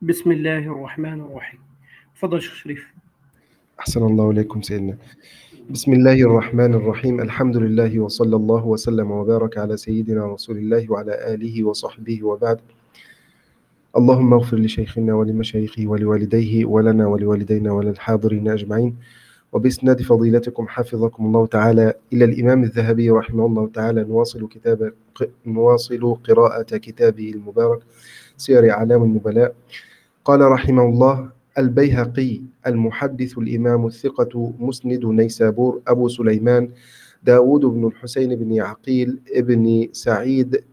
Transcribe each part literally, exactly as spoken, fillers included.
بسم الله الرحمن الرحيم. تفضل شيخ شريف. أحسن الله إليكم سيدنا. بسم الله الرحمن الرحيم. الحمد لله وصلى الله وسلم وبارك على سيدنا رسول الله وعلى آله وصحبه وبعد. اللهم اغفر لشيخنا ولمشايخه ولوالديه ولنا ولوالدينا وللحاضرين أجمعين. وبإسناد فضيلتكم حفظكم الله تعالى إلى الإمام الذهبي رحمه الله تعالى نواصل كتاب نواصل قراءة كتابه المبارك سير أعلام النبلاء. قال رحمه الله: البيهقي المحدث الإمام الثقة مسند نيسابور أبو سليمان داود بن الحسين بن يعقيل ابن سعيد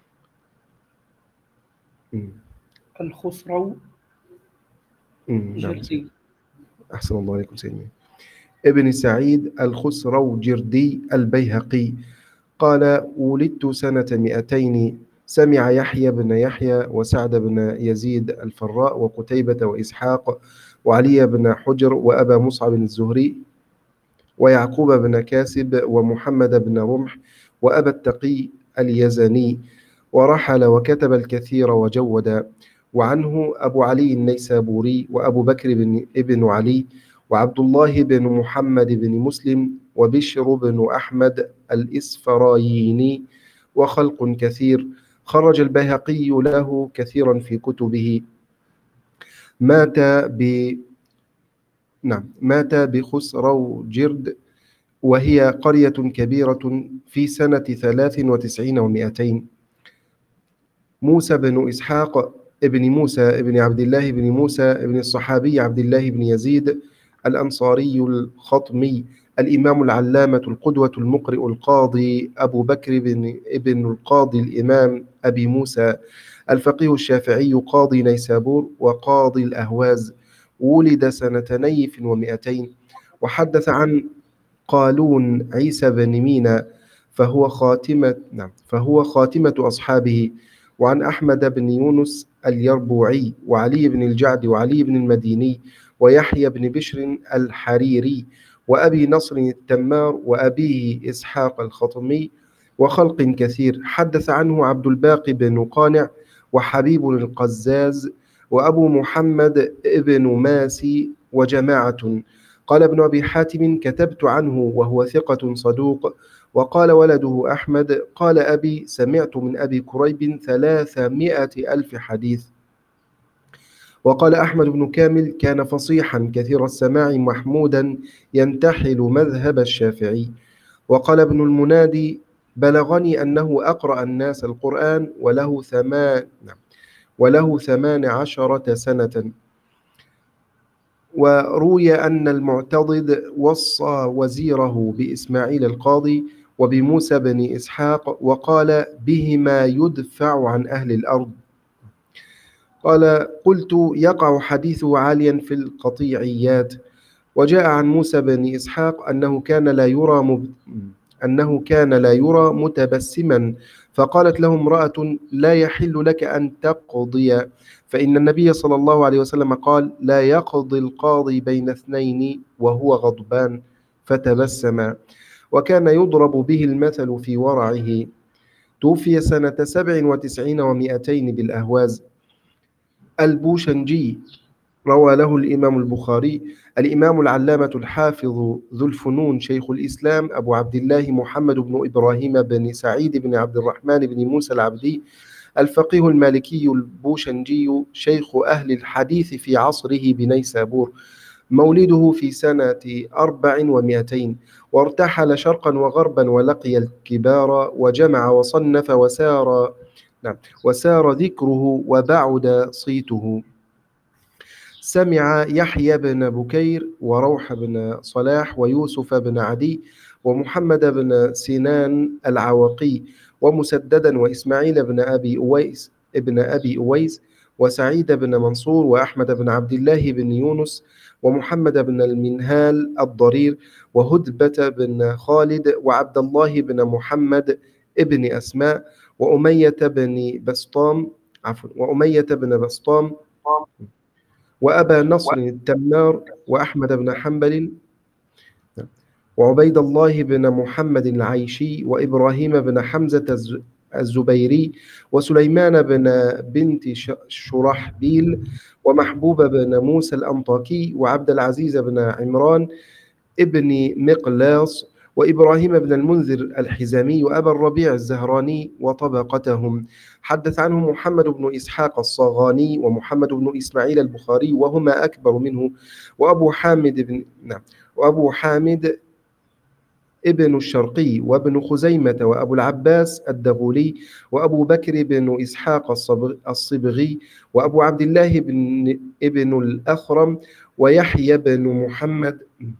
الخسرو جردي. أحسن الله عليكم سيدنا. ابن سعيد الخسرو جردي البيهقي قال: ولدت سنة مئتين. سمع يحيى بن يحيى وسعد بن يزيد الفراء وقتيبة وإسحاق وعلي بن حجر وأبا مصعب الزهري ويعقوب بن كاسب ومحمد بن رمح وأبا التقي اليزني، ورحل وكتب الكثير وجود. وعنه أبو علي النيسابوري وأبو بكر بن ابن علي وعبد الله بن محمد بن مسلم وبشر بن أحمد الإسفرايني وخلق كثير. خرج البيهقي له كثيرا في كتبه. مات ب نعم مات بخسرو جرد وهي قرية كبيرة في سنة ثلاث وتسعين ومئتين. موسى بن إسحاق ابن موسى ابن عبد الله بن موسى ابن الصحابي عبد الله بن يزيد الأنصاري الخطمي الإمام العلامة القدوة المقرئ القاضي أبو بكر بن ابن القاضي الإمام أبي موسى الفقيه الشافعي قاضي نيسابور وقاضي الأهواز. ولد سنة نيف ومئتين. وحدث عن قالون عيسى بن مينا فهو خاتمة نعم فهو خاتمة أصحابه. وعن أحمد بن يونس اليربوعي وعلي بن الجعد وعلي بن المديني ويحيى بن بشر الحريري وأبي نصر التمار وأبيه إسحاق الخطمي وخلق كثير. حدث عنه عبد الباقي بن قانع وحبيب القزاز وأبو محمد ابن ماسي وجماعة. قال ابن أبي حاتم: كتبت عنه وهو ثقة صدوق. وقال ولده أحمد: قال أبي: سمعت من أبي كريب ثلاثمائة ألف حديث. وقال أحمد بن كامل: كان فصيحا كثير السماع محمودا ينتحل مذهب الشافعي. وقال ابن المنادي: بلغني أنه أقرأ الناس القرآن وله ثمان وله ثمان عشرة سنة. وروي أن المعتضد وصى وزيره بإسماعيل القاضي وبموسى بن إسحاق وقال: بهما يدفع عن أهل الأرض. قال: قلت: يقع حديثه عاليا في القطيعيات. وجاء عن موسى بن إسحاق أنه كان لا يرى مب... أنه كان لا يرى متبسما، فقالت له امرأة: لا يحل لك أن تقضي، فإن النبي صلى الله عليه وسلم قال: لا يقضي القاضي بين اثنين وهو غضبان، فتبسم. وكان يضرب به المثل في ورعه. توفي سنة سبع وتسعين ومئتين بالأهواز. البوشنجي روى له الإمام البخاري. الإمام العلامة الحافظ ذو الفنون شيخ الإسلام أبو عبد الله محمد بن إبراهيم بن سعيد بن عبد الرحمن بن موسى العبدي الفقيه المالكي البوشنجي شيخ أهل الحديث في عصره بنيسابور. مولده في سنة أربع ومئتين. وارتحل شرقا وغربا ولقي الكبار وجمع وصنف وسار نعم وسار ذكره وبعد صيته. سمع يحيى بن بكير وروح بن صلاح ويوسف بن عدي ومحمد بن سنان العوقي ومسددا وإسماعيل بن أبي أويس ابن أبي أويس وسعيد بن منصور وأحمد بن عبد الله بن يونس ومحمد بن المنهال الضرير وهدبة بن خالد وعبد الله بن محمد ابن أسماء وأمية بن بسطام عفوا وأمية بن بسطام وأبا نصر التمار وأحمد بن حنبل وعبيد الله بن محمد العيشي وإبراهيم بن حمزة الزبيري وسليمان بن بنت شرحبيل ومحبوب بن موسى الأنطاكي وعبد العزيز بن عمران ابن مقلاص وإبراهيم بن المنذر الحزامي وأبا الربيع الزهراني وطبقتهم. حدث عنه محمد بن إسحاق الصاغاني ومحمد بن إسماعيل البخاري وهما أكبر منه، وأبو حامد بن نعم وأبو حامد ابن الشرقي وابن خزيمة وأبو العباس الدغولي وأبو بكر بن إسحاق الصبغي وأبو عبد الله بن ابن الأخرم ويحيى بن محمد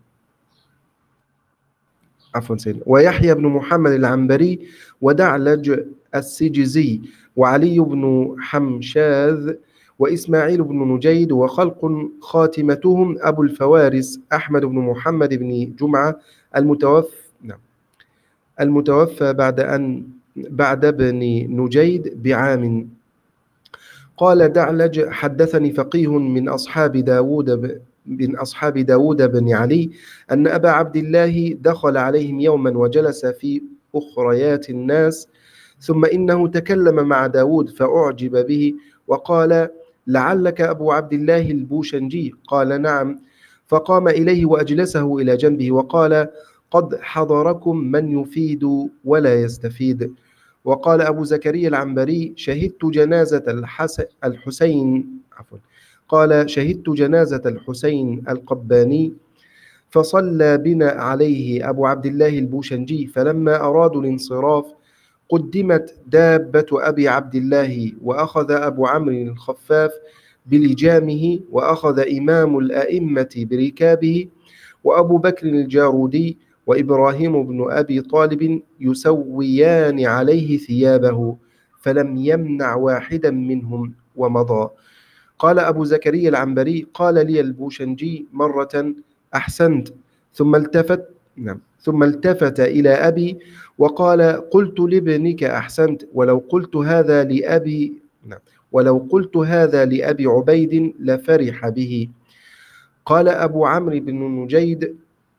عفوا سيدنا ويحيى بن محمد العنبري ودعلج السجزي وعلي بن حمشاذ وإسماعيل بن نجيد وخلق خاتمتهم أبو الفوارس أحمد بن محمد بن جمعة المتوفى نعم المتوفى بعد أن بعد ابن نجيد بعام. قال دعلج حدثني فقيه من أصحاب داود من أصحاب داود بن علي أن أبا عبد الله دخل عليهم يوما وجلس في أخريات الناس، ثم إنه تكلم مع داود فأعجب به وقال لعلك أبو عبد الله البوشنجي؟ قال نعم. فقام إليه وأجلسه إلى جنبه وقال قد حضركم من يفيد ولا يستفيد. وقال أبو زكريا العنبري شهدت جنازة الحسين عفوا قال شهدت جنازة الحسين القباني فصلى بنا عليه أبو عبد الله البوشنجي، فلما أرادوا الانصراف قدمت دابة أبي عبد الله وأخذ أبو عمرو الخفاف بلجامه وأخذ إمام الأئمة بركابه وأبو بكر الجارودي وإبراهيم بن أبي طالب يسويان عليه ثيابه، فلم يمنع واحدا منهم ومضى. قال أبو زكريا العنبري قال لي البوشنجي مرة أحسنت، ثم التفت نعم ثم التفت إلى أبي وقال قلت لابنك أحسنت، ولو قلت هذا لأبي نعم ولو قلت هذا لأبي عبيد لفرح به. قال أبو عمرو بن نجيد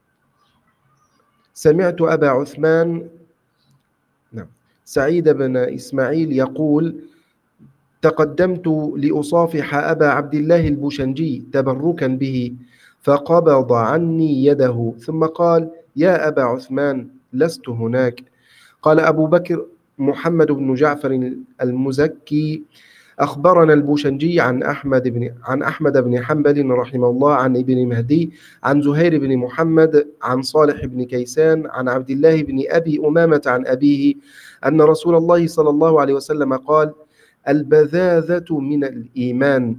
سمعت أبا عثمان نعم سعيد بن إسماعيل يقول تقدمت لأصافح أبا عبد الله البوشنجي تبركا به، فقبض عني يده ثم قال يا أبا عثمان لست هناك. قال أبو بكر محمد بن جعفر المزكي أخبرنا البوشنجي عن أحمد بن عن أحمد بن حنبل رحمه الله عن ابن مهدي عن زهير بن محمد عن صالح بن كيسان عن عبد الله بن أبي أمامة عن أبيه أن رسول الله صلى الله عليه وسلم قال البذاذة من الإيمان.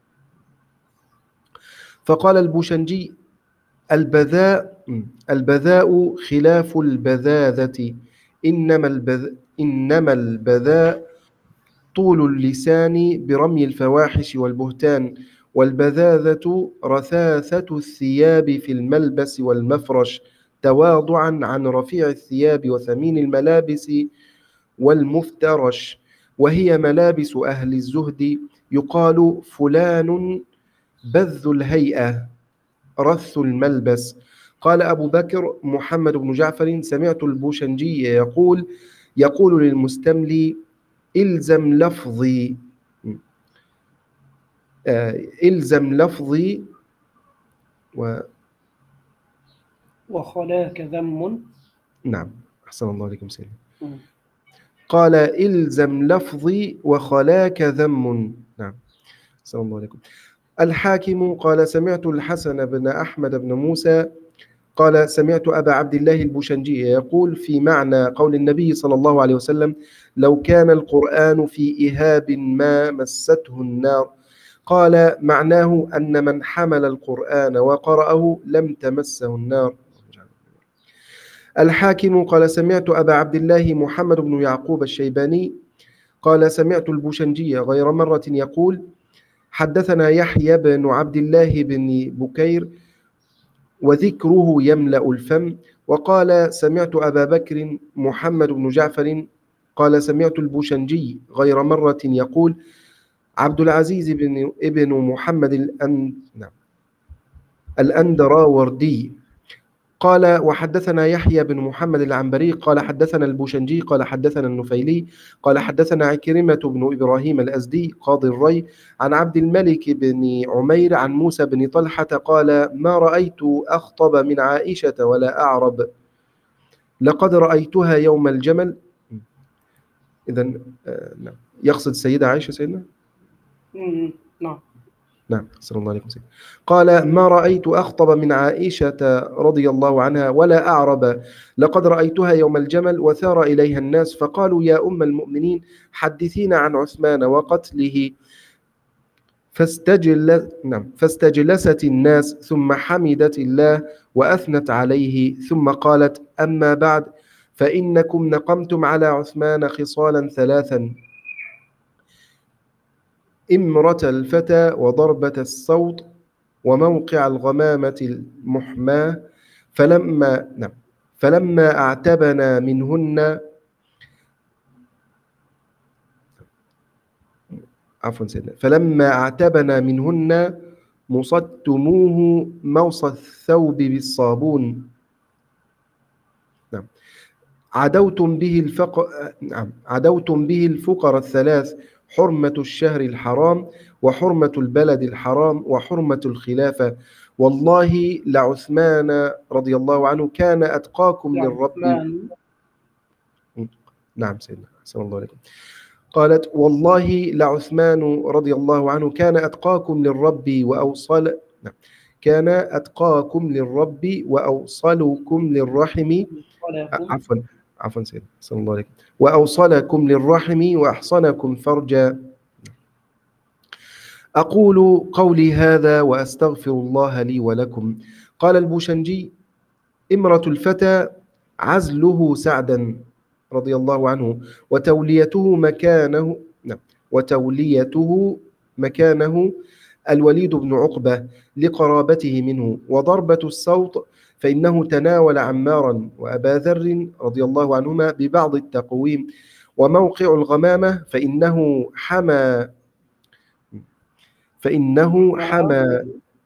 فقال البوشنجي البذاء البذاء خلاف البذاذة، إنما البذ إنما البذاء طول اللسان برمي الفواحش والبهتان، والبذاذة رثاثة الثياب في الملبس والمفرش تواضعا عن رفيع الثياب وثمين الملابس والمفترش، وهي ملابس أهل الزهد يقال فلان بذ الهيئة رث الملبس. قال أبو بكر محمد بن جعفر سمعت البوشنجي يقول يقول للمستملي إلزم لفظي آه إلزم لفظي و وخلاك ذم نعم أحسن الله عليكم سيدي. م. قال إلزم لفظي وخلاك ذم. نعم أحسن الله عليكم. الحاكم قال سمعت الحسن بن أحمد بن موسى قال سمعت أبا عبد الله البوشنجي يقول في معنى قول النبي صلى الله عليه وسلم لو كان القرآن في إهاب ما مسته النار، قال معناه أن من حمل القرآن وقرأه لم تمسه النار. الحاكم قال سمعت أبا عبد الله محمد بن يعقوب الشيباني قال سمعت البوشنجي غير مرة يقول حدثنا يحيى بن عبد الله بن بكير وذكره يملأ الفم. وقال سمعت أبا بكر محمد بن جعفر قال سمعت البوشنجي غير مرة يقول عبد العزيز بن ابن محمد الأن... الأندراوردي قال وحدثنا يحيى بن محمد العنبري قال حدثنا البوشنجي قال حدثنا النفيلي قال حدثنا عكرمة بن إبراهيم الأزدي قاضي الري عن عبد الملك بن عمير عن موسى بن طلحة قال ما رأيت أخطب من عائشة ولا أعرب لقد رأيتها يوم الجمل. إذن آه نعم يقصد السيدة عائشة سيدنا. مم. نعم نعم صلى الله عليه وسلم. قال ما رأيت أخطب من عائشة رضي الله عنها ولا أعرب لقد رأيتها يوم الجمل وثار إليها الناس فقالوا يا أم المؤمنين حدثينا عن عثمان وقتله فاستجل نعم فاستجلست الناس ثم حمدت الله وأثنت عليه ثم قالت أما بعد فإنكم نقمتم على عثمان خصالا ثلاثا إمرة الفتى وضربة الصوت وموقع الغمامة المحماة فلما نعم فلما أعتبنا منهن عفوا سيدنا فلما أعتبنا منهن مصدتموه موصى الثوب بالصابون. نعم عدوتم به الفقر نعم عدوتم به الفقر الثلاث حرمة الشهر الحرام وحرمة البلد الحرام وحرمة الخلافة والله لعثمان رضي الله عنه كان أتقاكم للرب. نعم سيدنا أحسن الله عليكم. قالت والله لعثمان رضي الله عنه كان أتقاكم للرب وأوصل نعم كان أتقاكم للرب وأوصلكم للرحم عفوا عفوا سيدنا صلى الله عليه وأوصلكم للرحم وأحصنكم فرجا. أقول قولي هذا وأستغفر الله لي ولكم. قال البوشنجي إمرة الفتى عزله سعدا رضي الله عنه وتوليته مكانه نعم وتوليته مكانه الوليد بن عقبة لقرابته منه وضربة الصوت فإنه تناول عمارا وأبا ذر رضي الله عنهما ببعض التقويم وموقع الغمامة فإنه حمى فإنه حمى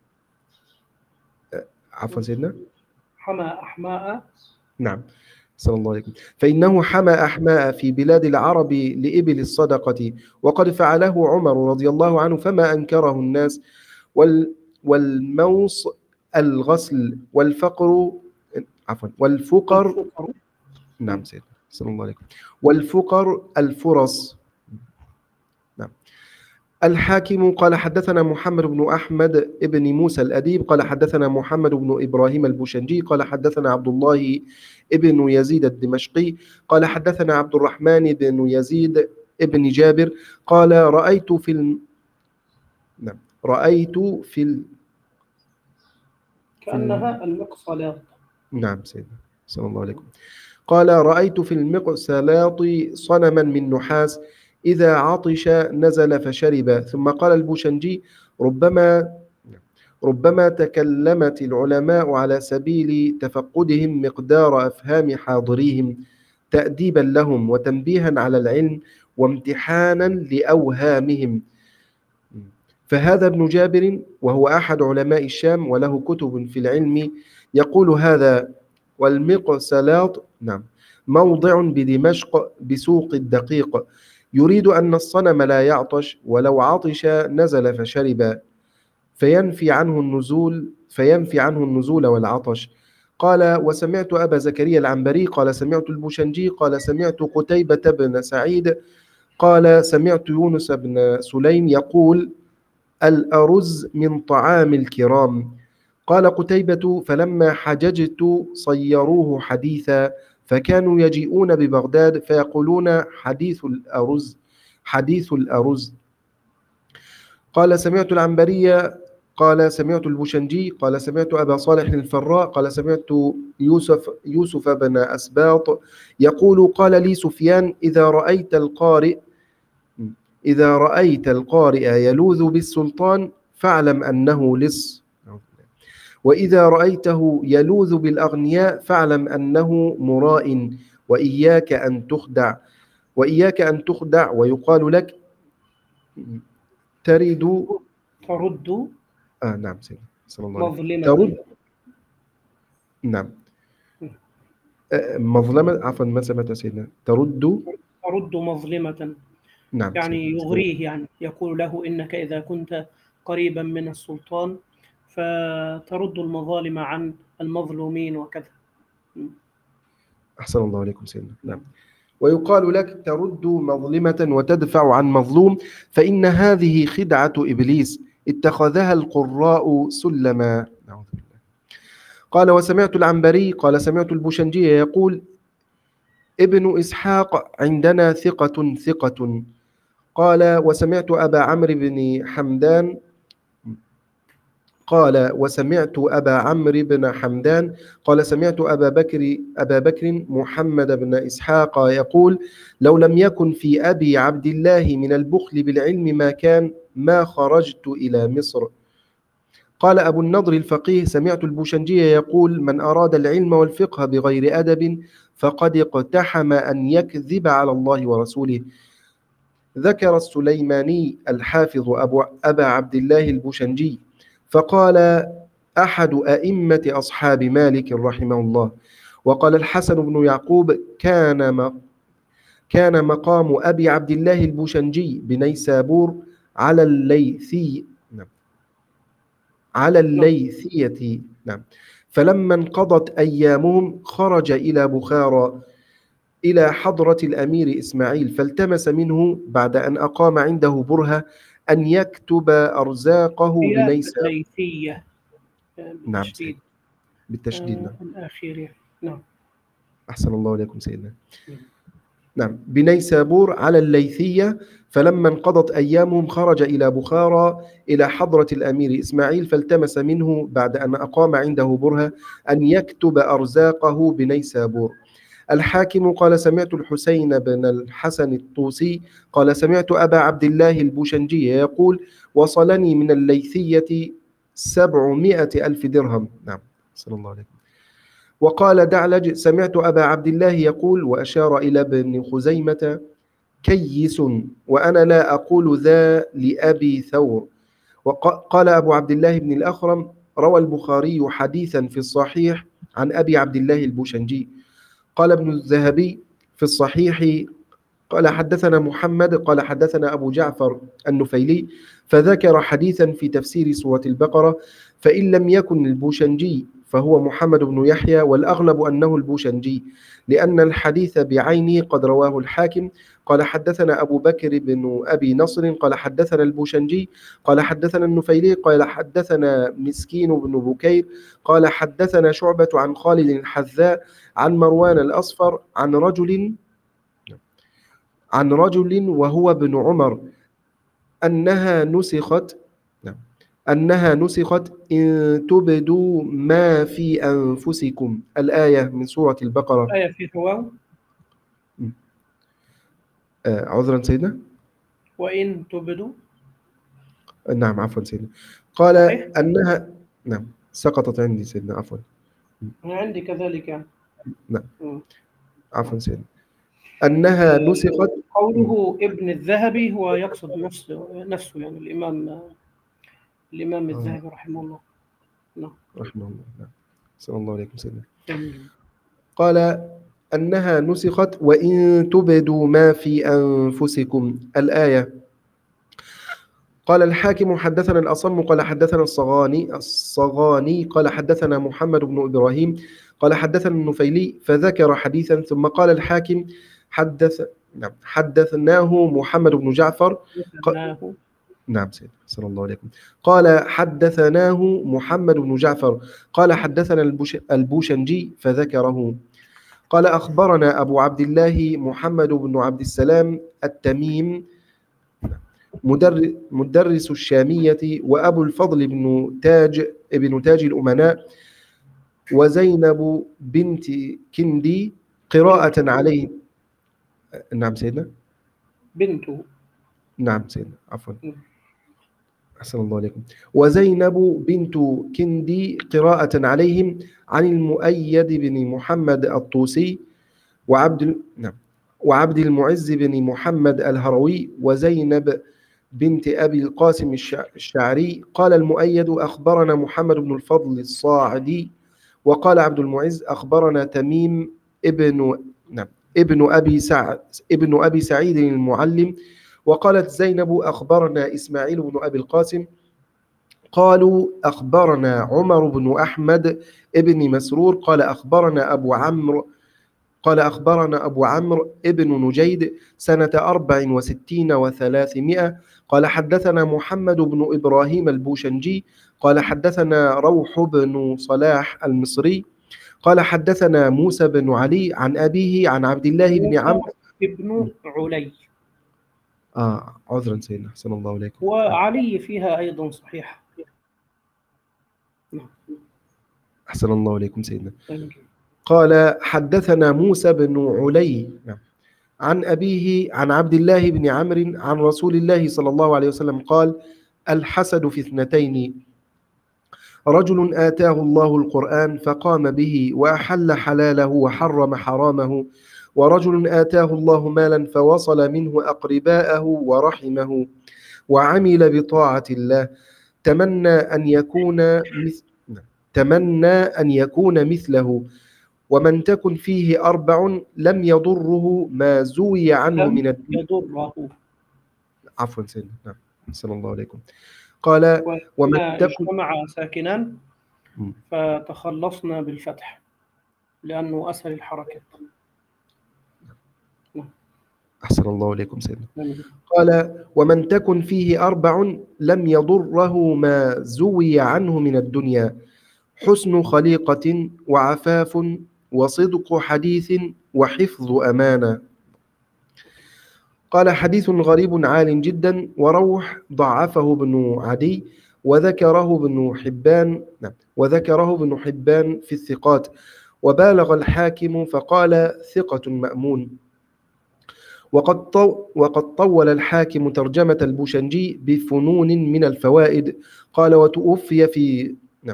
عفوا سيدنا حمى أحماء نعم صلى الله عليه وسلم فإنه حمى أحماء في بلاد العرب لإبل الصدقة وقد فعله عمر رضي الله عنه فما أنكره الناس وال والموص الغسل والفقر عفوا والفقر نعم سيدنا صلى الله عليه وسلم والفقر الفرص. نعم الحاكم قال حدثنا محمد بن أحمد ابن موسى الأديب قال حدثنا محمد بن إبراهيم البوشنجي قال حدثنا عبد الله ابن يزيد الدمشقي قال حدثنا عبد الرحمن بن يزيد ابن جابر قال رأيت في الم... نعم رأيت في ال... كأنها المقصلات. نعم سيدنا صلى الله عليه وسلم قال رأيت في المقصلات صنما من نحاس إذا عطش نزل فشرب. ثم قال البوشنجي ربما ربما تكلمت العلماء على سبيل تفقدهم مقدار أفهام حاضريهم تأديبا لهم وتنبيها على العلم وامتحانا لأوهامهم. فهذا ابن جابر وهو أحد علماء الشام وله كتب في العلم يقول هذا والمقسلات نعم موضع بدمشق بسوق الدقيق يريد أن الصنم لا يعطش ولو عطش نزل فشرب فينفي عنه النزول فينفي عنه النزول والعطش. قال وسمعت أبا زكريا العنبري قال سمعت البوشنجي قال سمعت قتيبة بن سعيد قال سمعت يونس بن سليم يقول الأرز من طعام الكرام. قال قتيبة فلما حججت صيروه حديثا فكانوا يجيئون ببغداد فيقولون حديث الأرز حديث الأرز. قال سمعت العنبري قال سمعت البوشنجي قال سمعت أبا صالح الفراء قال سمعت يوسف يوسف بن أسباط يقول قال لي سفيان إذا رأيت القارئ إذا رأيت القارئ يلوذ بالسلطان فاعلم أنه لص وإذا رأيته يلوذ بالأغنياء فاعلم أنه مراء وإياك أن تخدع وإياك أن تخدع ويقال لك ترد ترد آه نعم سيدي صلى الله عليه وسلم مظلمة ترد نعم آه، مظلمة، عفوا ما سمعت سيدنا. ترد. ترد مظلمة، نعم يعني سيدنا. يغريه، يعني يقول له إنك إذا كنت قريبا من السلطان فترد المظالم عن المظلومين وكذا. أحسن الله عليكم سيدنا. نعم. نعم. ويقال لك ترد مظلمة وتدفع عن مظلوم، فإن هذه خدعة إبليس اتخذها القراء سلما. نعوذ بالله. قال وسمعت العنبري قال سمعت البوشنجي يقول ابن إسحاق عندنا ثقة ثقة. قال وسمعت أبا عمرو بن حمدان قال وسمعت أبا عمرو بن حمدان قال سمعت أبا بكر أبا بكر محمد بن إسحاق يقول لو لم يكن في أبي عبد الله من البخل بالعلم ما كان ما خرجت إلى مصر. قال أبو النضر الفقيه سمعت البوشنجي يقول من أراد العلم والفقه بغير أدب فقد اقتحم أن يكذب على الله ورسوله. ذكر السليماني الحافظ أبو أبا عبد الله البوشنجي فقال أحد أئمة أصحاب مالك رحمه الله. وقال الحسن بن يعقوب كان م- كان مقام أبي عبد الله البوشنجي بنيسابور على الليثي نعم على الليثية. نعم. فلما انقضت أيامهم خرج إلى بخارى إلى حضرة الأمير إسماعيل فالتمس منه بعد أن أقام عنده برهة أن يكتب أرزاقه هي بنيسابور. ليثية نعم سيد. بالتشديد بالتشديد. آه نعم. الأخير يعني. نعم. أحسن الله عليكم سيدنا. نعم بنيسابور على الليثية. فلما انقضت أيامهم خرج إلى بخارى إلى حضرة الأمير إسماعيل فالتمس منه بعد أن أقام عنده برهة أن يكتب أرزاقه بنيسابور. الحاكم قال سمعت الحسين بن الحسن الطوسي قال سمعت أبا عبد الله البوشنجي يقول وصلني من الليثية سبعمائة ألف درهم. نعم صلى الله عليه. وقال دعلج سمعت أبا عبد الله يقول وأشار إلى ابن خزيمة كيس وأنا لا أقول ذا لأبي ثور. وقال أبو عبد الله بن الأخرم روى البخاري حديثا في الصحيح عن أبي عبد الله البوشنجي. قال ابن الذهبي في الصحيح قال حدثنا محمد قال حدثنا أبو جعفر النفيلي فذكر حديثا في تفسير سورة البقرة فإن لم يكن البوشنجي فهو محمد بن يحيى والأغلب أنه البوشنجي لأن الحديث بعينه قد رواه الحاكم. قال حدثنا أبو بكر بن أبي نصر قال حدثنا البوشنجي قال حدثنا النفيلي قال حدثنا مسكين بن بكير قال حدثنا شعبة عن خالد الحذاء عن مروان الأصفر عن رجل عن رجل وهو ابن عمر أنها نسخت أنها نسخت إن تبدوا ما في أنفسكم الآية من سورة البقرة. آية في واو. آه عذرا سيدنا. وإن تبدوا. نعم عفوا سيدنا. قال صحيح؟ أنها نعم سقطت عندي سيدنا عفوا. أنا عندي كذلك يعني. نعم م. عفوا سيدنا. أنها آه، نسخت. قوله ابن الذهبي هو يقصد نفسه نفسه يعني الإمام الإمام الذهبي رحمه الله. نعم. رحمه الله. نعم صلى الله عليكم سيدنا. جميل. قال أنها نسخت وإن تبدوا ما في أنفسكم الآية. قال الحاكم حدثنا الأصم قال حدثنا الصغاني الصغاني قال حدثنا محمد بن إبراهيم قال حدثنا النفيلي فذكر حديثا ثم قال الحاكم حدث نعم حدثناه محمد بن جعفر ق... نعم سيد صلى الله عليكم. قال حدثناه محمد بن جعفر قال حدثنا البوش... البوشنجي فذكره. قال أخبرنا أبو عبد الله محمد بن عبد السلام التميم مدرس الشامية وأبو الفضل بن تاج ابن تاج الأمناء وزينب بنت كندي قراءة عليه. نعم سيدنا. بنته. نعم سيدنا عفوا. أحسن الله عليكم. وزينب بنت كندي قراءة عليهم عن المؤيد بن محمد الطوسي وعبد نعم وعبد المعز بن محمد الهروي وزينب بنت أبي القاسم الشعري. قال المؤيد أخبرنا محمد بن الفضل الصاعدي وقال عبد المعز أخبرنا تميم ابن نعم ابن أبي سعد ابن أبي سعيد المعلم. وقالت زينب أخبرنا إسماعيل بن أبي القاسم قالوا أخبرنا عمر بن أحمد ابن مسرور قال أخبرنا أبو عمرو قال أخبرنا أبو عمرو ابن نجيد سنة أربع وستين وثلاثمائة قال حدثنا محمد بن إبراهيم البوشنجي قال حدثنا روح بن صلاح المصري قال حدثنا موسى بن علي عن أبيه عن عبد الله بن عمرو ابن علي. آه عذرا سيدنا، أحسن الله إليكم. وعلي فيها أيضا صحيح. أحسن الله إليكم سيدنا. قال حدثنا موسى بن علي عن أبيه عن عبد الله بن عمرو عن رسول الله صلى الله عليه وسلم قال الحسد في اثنتين: رجل آتاه الله القرآن فقام به وأحل حلاله وحرم حرامه، ورجل آتاه الله مالا فوصل منه أقرباءه ورحمه وعمل بطاعة الله، تمنى أن يكون مثل تمنى أن يكون مثله، ومن تكن فيه أربع لم يضره ما زوي عنه من الدنيا. يضره عفوا سيدنا، نعم صلى الله عليكم. قال ومن تكن اجتمع ساكنان فتخلصنا بالفتح لأنه أسهل الحركات. أحسن الله إليكم سيدنا. قال ومن تكن فيه أربع لم يضره ما زوي عنه من الدنيا: حسن خليقة وعفاف وصدق حديث وحفظ أمانة. قال حديث غريب عال جدا، وروح ضعفه ابن عدي وذكره ابن حبان وذكره ابن حبان في الثقات، وبالغ الحاكم فقال ثقة مأمون. وقد وقد طول الحاكم ترجمة البوشنجي بفنون من الفوائد. قال وتوفي في نعم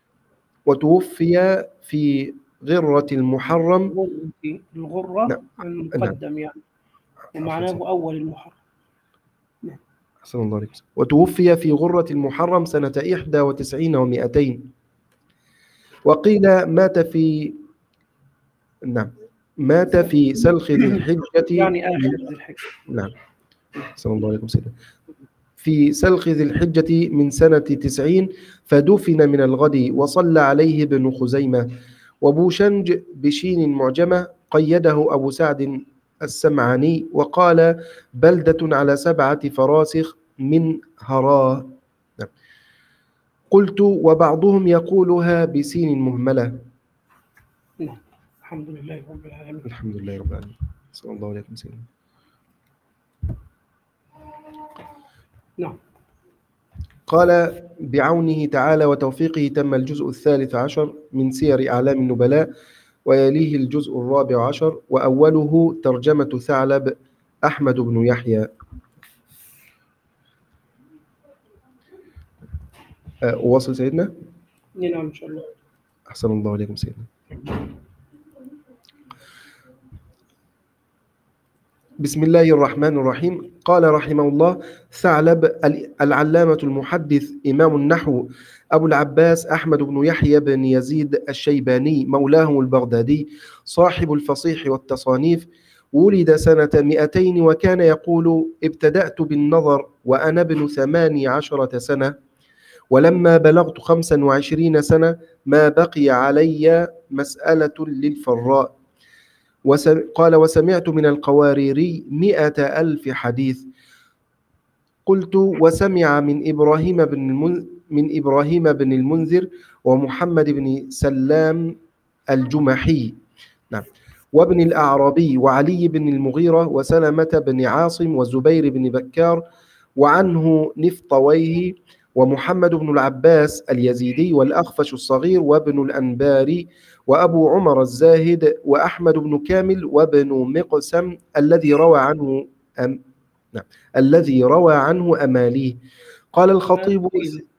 وتوفي في غرة المحرم. الغرة نعم. المقدم يعني ومعناه أول المحرم. أحسن الله عليكم. وتوفي في غرة المحرم سنة إحدى وتسعين ومئتين. وقيل مات في نعم مات في سلخ ذي الحجة يعني آخر ذي الحجة. نعم أحسن الله عليكم سيدنا. في سلخ ذي الحجة من سنة تسعين، فدفن من الغد، وصلى عليه ابن خزيمة. وبوشنج بشين معجمة قيده أبو سعد السمعاني وقال بلدة على سبعة فراسخ من هراء. قلت وبعضهم يقولها بسين مهملة. الحمد لله رب العالمين. الحمد لله رب العالمين. صلى الله عليه وسلم. نعم. قال بعونه تعالى وتوفيقه تم الجزء الثالث عشر من سير أعلام النبلاء، ويليه الجزء الرابع عشر، وأوله ترجمة ثعلب أحمد بن يحيى. أواصل سيدنا؟ نعم إن شاء الله. أحسن الله عليكم سيدنا. بسم الله الرحمن الرحيم. قال رحمه الله ثعلب العلامة المحدث إمام النحو أبو العباس أحمد بن يحيى بن يزيد الشيباني مولاهم البغدادي صاحب الفصيح والتصانيف، ولد سنة مئتين، وكان يقول ابتدأت بالنظر وأنا ابن ثماني عشرة سنة، ولما بلغت خمسا وعشرين سنة ما بقي علي مسألة للفراء. قال وسمعت من القواريري مئة ألف حديث. قلت وسمع من إبراهيم بن من إبراهيم بن المنذر ومحمد بن سلام الجمحي نعم وابن الأعرابي وعلي بن المغيرة وسلمة بن عاصم وزبير بن بكار، وعنه نفطويه ومحمد بن العباس اليزيدي والأخفش الصغير وابن الأنباري وأبو عمر الزاهد وأحمد بن كامل وابن مقسم الذي روى عنه أم... نعم. الذي روى عنه أماليه. قال الخطيب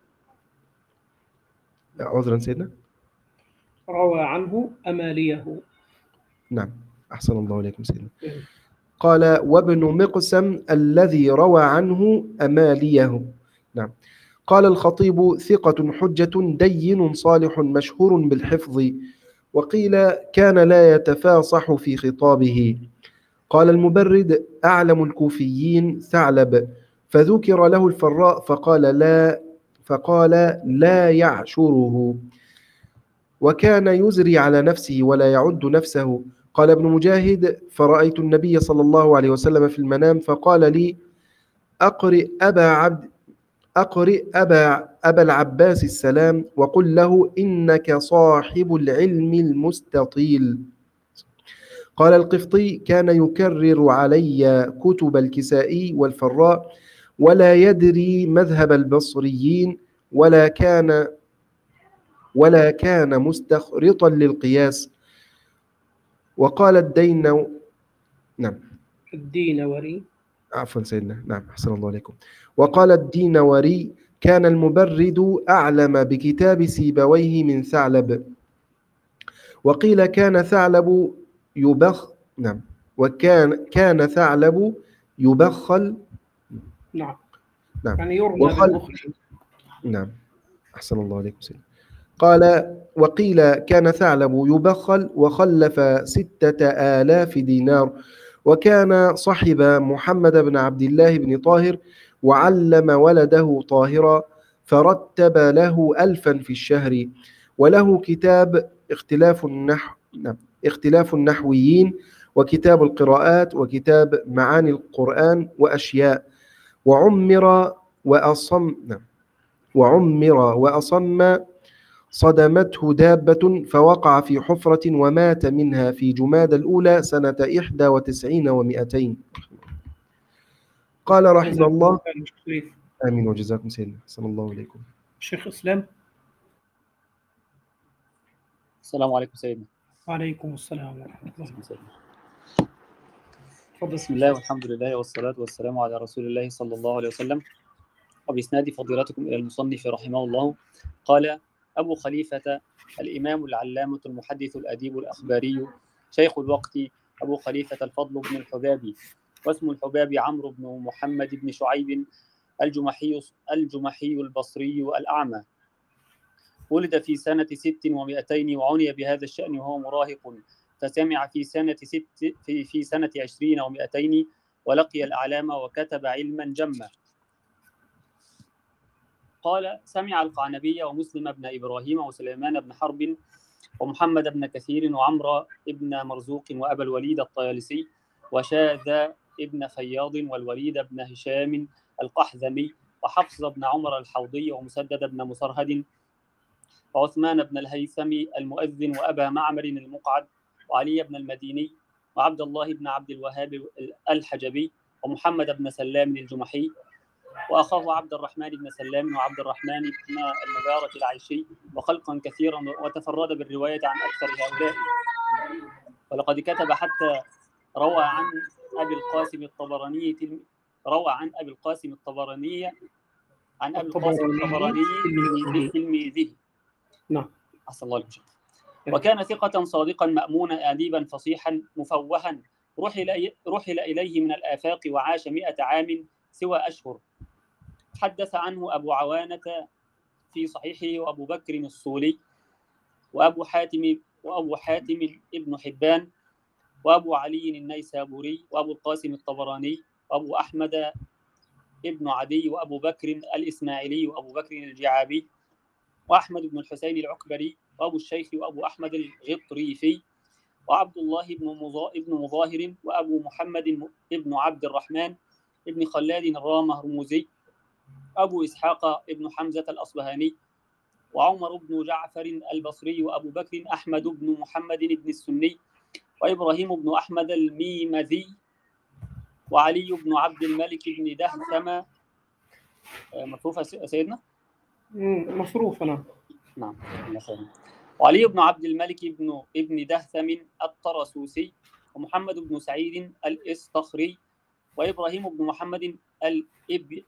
عذرا سيدنا روى عنه أماليه. نعم أحسن الله عليكم سيدنا. قال وابن مقسم الذي روى عنه أماليه. نعم. قال الخطيب ثقة حجة دين صالح مشهور بالحفظ، وقيل كان لا يتفاصح في خطابه. قال المبرد: أعلم الكوفيين ثعلب، فذكر له الفراء فقال لا فقال لا يعشره، وكان يزري على نفسه ولا يعد نفسه. قال ابن مجاهد: فرأيت النبي صلى الله عليه وسلم في المنام فقال لي: أقرئ أبا عبد أقرئ أبا, أبا العباس السلام وقل له إنك صاحب العلم المستطيل. قال القفطي: كان يكرر علي كتب الكسائي والفراء ولا يدري مذهب البصريين ولا كان ولا كان مستخرطا للقياس. وقال الدين نعم الدينوري عفوا سيدنا نعم أحسن الله عليكم. وقال الدينوري: كان المبرد أعلم بكتاب سيبويه من ثعلب. وقيل كان ثعلب يبخ نعم وكان كان ثعلب يبخل نعم نعم يعني يرمى وخل بالبخل. نعم أحسن الله عليكم سيدنا. قال وقيل كان ثعلب يبخل وخلف ستة آلاف دينار، وكان صحب محمد بن عبد الله بن طاهر وعلم ولده طاهرا فرتب له ألفا في الشهر. وله كتاب اختلاف النحو نعم اختلاف النحويين وكتاب القراءات وكتاب معاني القرآن وأشياء. وعمر وأصم نعم وعمر وأصم صدمته دابة فوقع في حفرة ومات منها في جماد الأولى سنة إحدى وتسعين ومئتين. قال رحمه جزاكم الله خير شيخ شريف. آمين وجزاكم سيدنا صلى الله عليكم. شيخ إسلام. السلام عليكم سيدنا. وعليكم السلام ورحمة الله. بسم الله والحمد لله والصلاة والسلام على رسول الله صلى الله عليه وسلم. وبإسناد فضيلتكم إلى المصنف رحمه الله. قال أبو خليفة الإمام العلامة المحدث الأديب الأخباري شيخ الوقت أبو خليفة الفضل بن الحبابي، واسم الحبابي عمرو بن محمد بن شعيب الجمحي الجمحي البصري الأعمى. ولد في سنة ست ومئتين وعني بهذا الشأن وهو مراهق، فسمع في سنة ست في, في سنة عشرين ومئتين ولقي الأعلام وكتب علما جما. قال سمع القعنبي ومسلم بن إبراهيم وسليمان بن حرب ومحمد بن كثير وعمر بن مرزوق وأبا الوليد الطيالسي وشاذ ابن فياض والوليد بن هشام القحذمي وحفص بن عمر الحوضي ومسدد بن مسرهد وعثمان بن الهيثم المؤذن وأبا معمر المقعد وعلي بن المديني وعبد الله بن عبد الوهاب الحجبي ومحمد بن سلام الجمحي وأخاه عبد الرحمن بن سلام وعبد الرحمن بن المبارك العيشي وخلقا كثيرا، وتفرد بالرواية عن أكثر هؤلاء. ولقد كتب حتى روى عن أبي القاسم الطبراني روى عن أبي القاسم الطبراني عن أبي القاسم الطبراني تلميذه. نعم. أحسن الله عليكم. وكان ثقة صادقا مأمونا أديبا فصيحا مفوها رحل رحل إليه من الآفاق وعاش مئة عام سوى أشهر. حدث عنه أبو عوانة في صحيحه وأبو بكر الصولي وأبو حاتم وأبو حاتم ابن حبان وأبو علي النيسابوري وأبو القاسم الطبراني وأبو أحمد ابن عدي وأبو بكر الإسماعيلي وأبو بكر الجعابي وأحمد بن الحسين العكبري وأبو الشيخ وأبو أحمد الغطريفي وعبد الله بن مظاهر وأبو محمد ابن عبد الرحمن ابن خلاد الرامهرموزي أبو إسحاق ابن حمزة الأصبهاني وعمر بن جعفر البصري وأبو بكر أحمد بن محمد بن السني وإبراهيم بن أحمد الميمذي وعلي بن عبد الملك بن دهثم. مصروفة سيدنا؟ مصروفة. نعم. نعم. وعلي بن عبد الملك بن ابن دهثم الطرسوسي ومحمد بن سعيد الإسطخري وإبراهيم بن محمد الأبي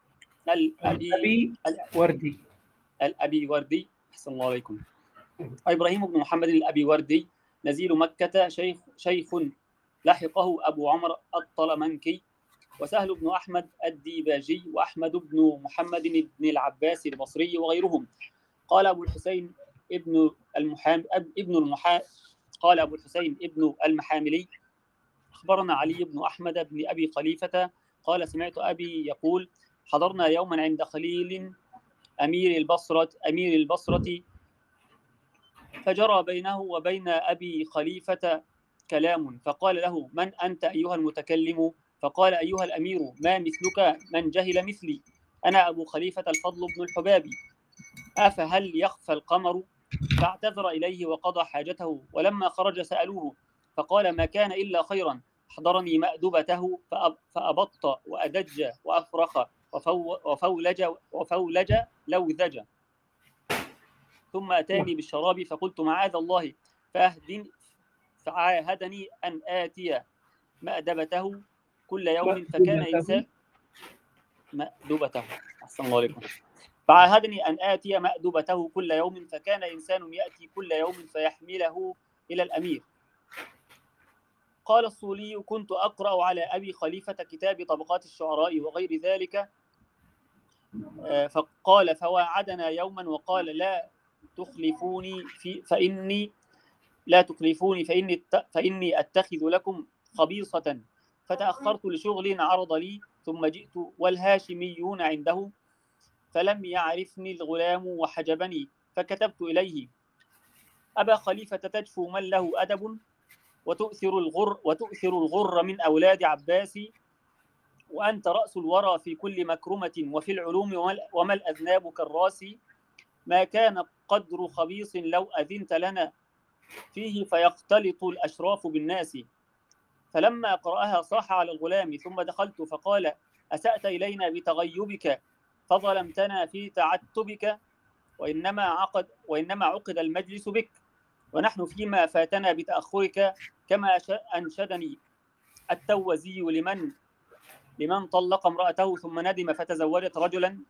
الأبي وردي الأبي وردي. أحسن الله عليكم. إبراهيم بن محمد الأبي وردي نزيل مكة شيخ شيخ لحقه أبو عمر الطلمنكي وسهل بن أحمد الديباجي وأحمد بن محمد بن العباس البصري وغيرهم. قال أبو الحسين ابن المحام ابن المحا قال أبو الحسين ابن المحاملي أخبرنا علي بن أحمد بن أبي خليفة قال سمعت أبي يقول حضرنا يوما عند خليل أمير البصرة أمير البصرة فجرى بينه وبين أبي خليفة كلام فقال له من أنت أيها المتكلم؟ فقال أيها الأمير ما مثلك من جهل مثلي أنا أبو خليفة الفضل بن الحبابي أفهل يخفى القمر؟ فاعتذر إليه وقضى حاجته ولما خرج سألوه فقال ما كان إلا خيرا أحضرني مأدبته فأبط وأدج وأفرخ وفولج وفولج لوذج ثم أتاني بالشراب فقلت معاذ الله فأهدني فعاهدني أن آتي مأدبته كل يوم فكان إنسان مأدبته أحسن الله عليكم فعاهدني أن آتي مأدبته كل يوم فكان إنسان يأتي كل يوم فيحمله إلى الأمير. قال الصولي كنت أقرأ على أبي خليفة كتاب طبقات الشعراء وغير ذلك فقال فواعدنا يوما وقال لا تخلفوني في فإني لا تخلفوني فإني فإني أتخذ لكم خبيصة فتأخرت لشغل عرض لي ثم جئت والهاشميون عنده فلم يعرفني الغلام وحجبني فكتبت إليه أبا خليفة تجفو من له أدب وتؤثر الغر وتؤثر الغر من أولاد عباس وأنت رأس الورى في كل مكرمة وفي العلوم وما الأذناب كالراس ما كان قدر خبيص لو أذنت لنا فيه فيختلط الأشراف بالناس فلما قرأها صاح على الغلام ثم دخلت فقال أسأت إلينا بتغيبك فظلمتنا في تعتبك وإنما عقد وإنما عقد المجلس بك ونحن فيما فاتنا بتأخرك كما أنشدني التوزي لمن لمن طلق امرأته ثم ندم فتزوجت رجلا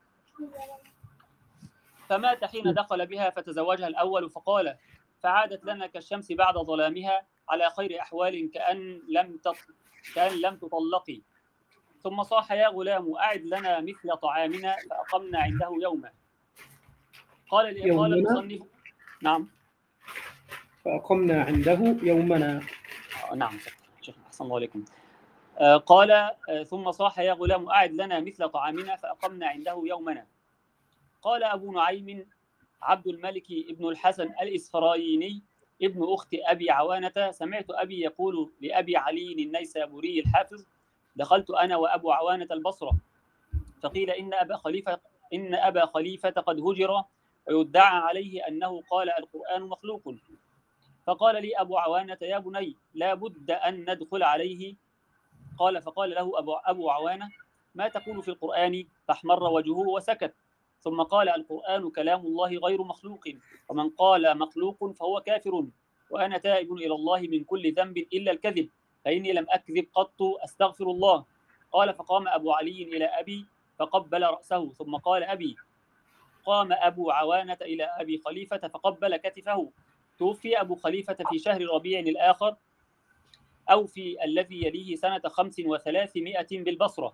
فمات حين دخل بها فتزوجها الأول فقال فعادت لنا كالشمس بعد ظلامها على خير أحوال كأن لم كأن لم تطلقي ثم صاح يا غلام أعد لنا مثل طعامنا فأقمنا عنده يوما. قال لي قال المصنف نعم فأقمنا عنده يومنا. آه نعم شيخ أحسن الله عليكم. آه قال آه ثم صاح يا غلام أعد لنا مثل طعامنا فأقمنا عنده يومنا. قال أبو نعيم عبد الملك ابن الحسن الإسفرايني ابن أخت أبي عوانة سمعت أبي يقول لأبي علي النيسابوري الحافظ دخلت أنا وأبو عوانة البصرة فقيل إن أبا خليفة إن أبا خليفة قد هجر ويدعى عليه أنه قال القرآن مخلوق فقال لي أبو عوانة يا بني لا بد أن ندخل عليه قال فقال له أبو, أبو عوانة ما تقول في القرآن فاحمر وجهه وسكت ثم قال القرآن كلام الله غير مخلوق ومن قال مخلوق فهو كافر وأنا تائب إلى الله من كل ذنب إلا الكذب فإني لم أكذب قط أستغفر الله. قال فقام أبو علي إلى أبي فقبل رأسه ثم قال أبي. قام أبو عوانة إلى أبي خليفة فقبل كتفه. توفي أبو خليفة في شهر ربيع الآخر أو في الذي يليه سنة خمس وثلاثمائة بالبصرة.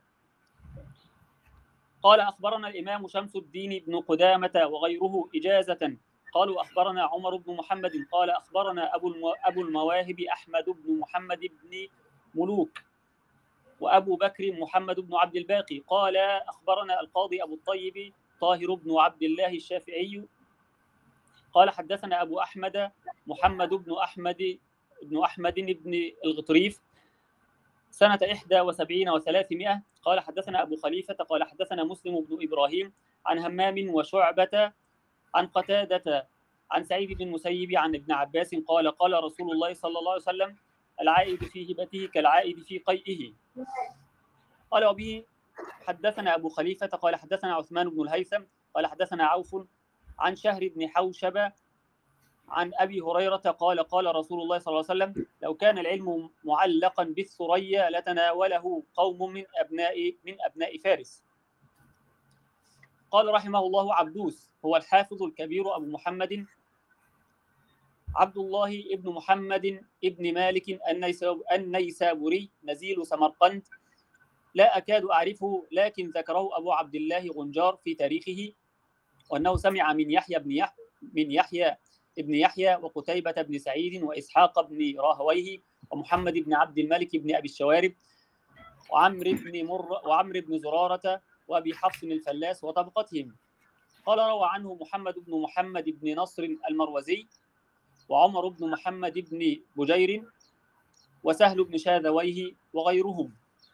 قال أخبرنا الإمام شمس الدين بن قدامة وغيره إجازة قالوا أخبرنا عمر بن محمد قال أخبرنا أبو, المو... أبو المواهب أحمد بن محمد بن ملوك وأبو بكر محمد بن عبد الباقي قال أخبرنا القاضي أبو الطيب طاهر بن عبد الله الشافعي قال حدثنا أبو أحمد محمد بن أحمد بن أحمد بن الغطريف سنة إحدى وسبعين وثلاثمائة قال حدثنا أبو خليفة قال حدثنا مسلم بن إبراهيم عن همام وشعبة عن قتادة عن سعيد بن المسيب عن ابن عباس قال قال رسول الله صلى الله عليه وسلم العائد في هبته كالعائد في قيئه. قال وبه حدثنا أبو خليفة قال حدثنا عثمان بن الهيثم قال حدثنا عوف عن شهر بن حوشب عن أبي هريرة قال قال رسول الله صلى الله عليه وسلم لو كان العلم معلقا بالثريا لتناوله قوم من أبناء من أبناء فارس. قال رحمه الله عبدوس هو الحافظ الكبير أبو محمد عبد الله ابن محمد ابن مالك النيسابوري نزيل سمرقند لا أكاد أعرفه لكن ذكره أبو عبد الله غنجار في تاريخه وأنه سمع من يحيى بن يحيى من يحيى بن يحيى وقتيبة بن سعيد وإسحاق بن راهويه ومحمد بن عبد الملك بن أبي الشوارب وعمرو بن مر وعمرو بن زرارة وأبي حفص الفلاس وطبقتهم. قال روى عنه محمد بن محمد بن نصر المروزي وعمر بن محمد بن بجير وسهل بن شاذويه وغيرهم.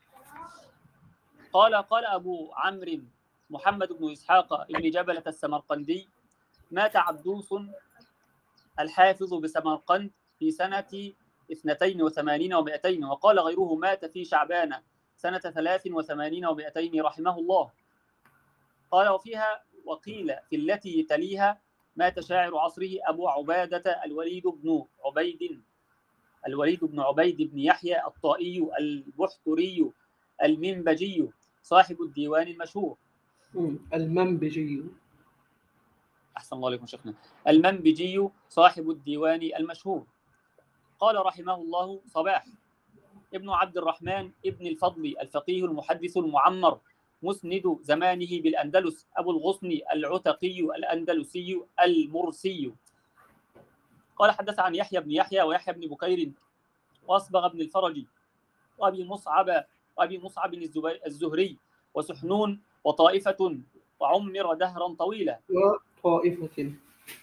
قال قال أبو عمرو محمد بن إسحاق بن جبلة السمرقندي مات عبدوس الحافظ بسمرقند في سنة اثنتين وثمانين ومائتين، وقال غيره مات في شعبان سنة ثلاث وثمانين ومائتين رحمه الله. قال وفيها وقيل في التي تليها مات شاعر عصره أبو عبادة الوليد بن عبيد الوليد بن عبيد بن يحيى الطائي البحتري المنبجي صاحب الديوان المشهور. المنبجي أحسن الله عليكم شيخنا. المنبجي صاحب الديوان المشهور. قال رحمه الله صباح ابن عبد الرحمن ابن الفضل الفقيه المحدث المعمر مسند زمانه بالأندلس أبو الغصن العتقي الأندلسي المرسي. قال حدث عن يحيى بن يحيى ويحيى بن بكير وأصبغ بن الفرج وأبي مصعب وأبي مصعب الزهري وسحنون وطائفة وعمر دهرا طويلا. وطائفة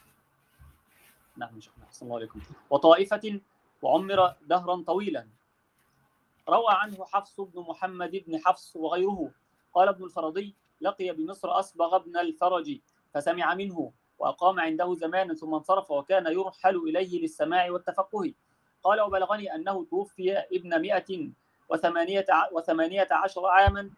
نعم شكرا أحسن الله عليكم. وطائفة وعمر دهرا طويلا. روى عنه حفص بن محمد بن حفص وغيره. قال ابن الفرضي لقي بمصر أصبغ بن الفرج فسمع منه وأقام عنده زمانا ثم انصرف وكان يرحل إليه للسماع والتفقه. قال وبلغني أنه توفي ابن مئة وثمانية, وثمانية عشر عاما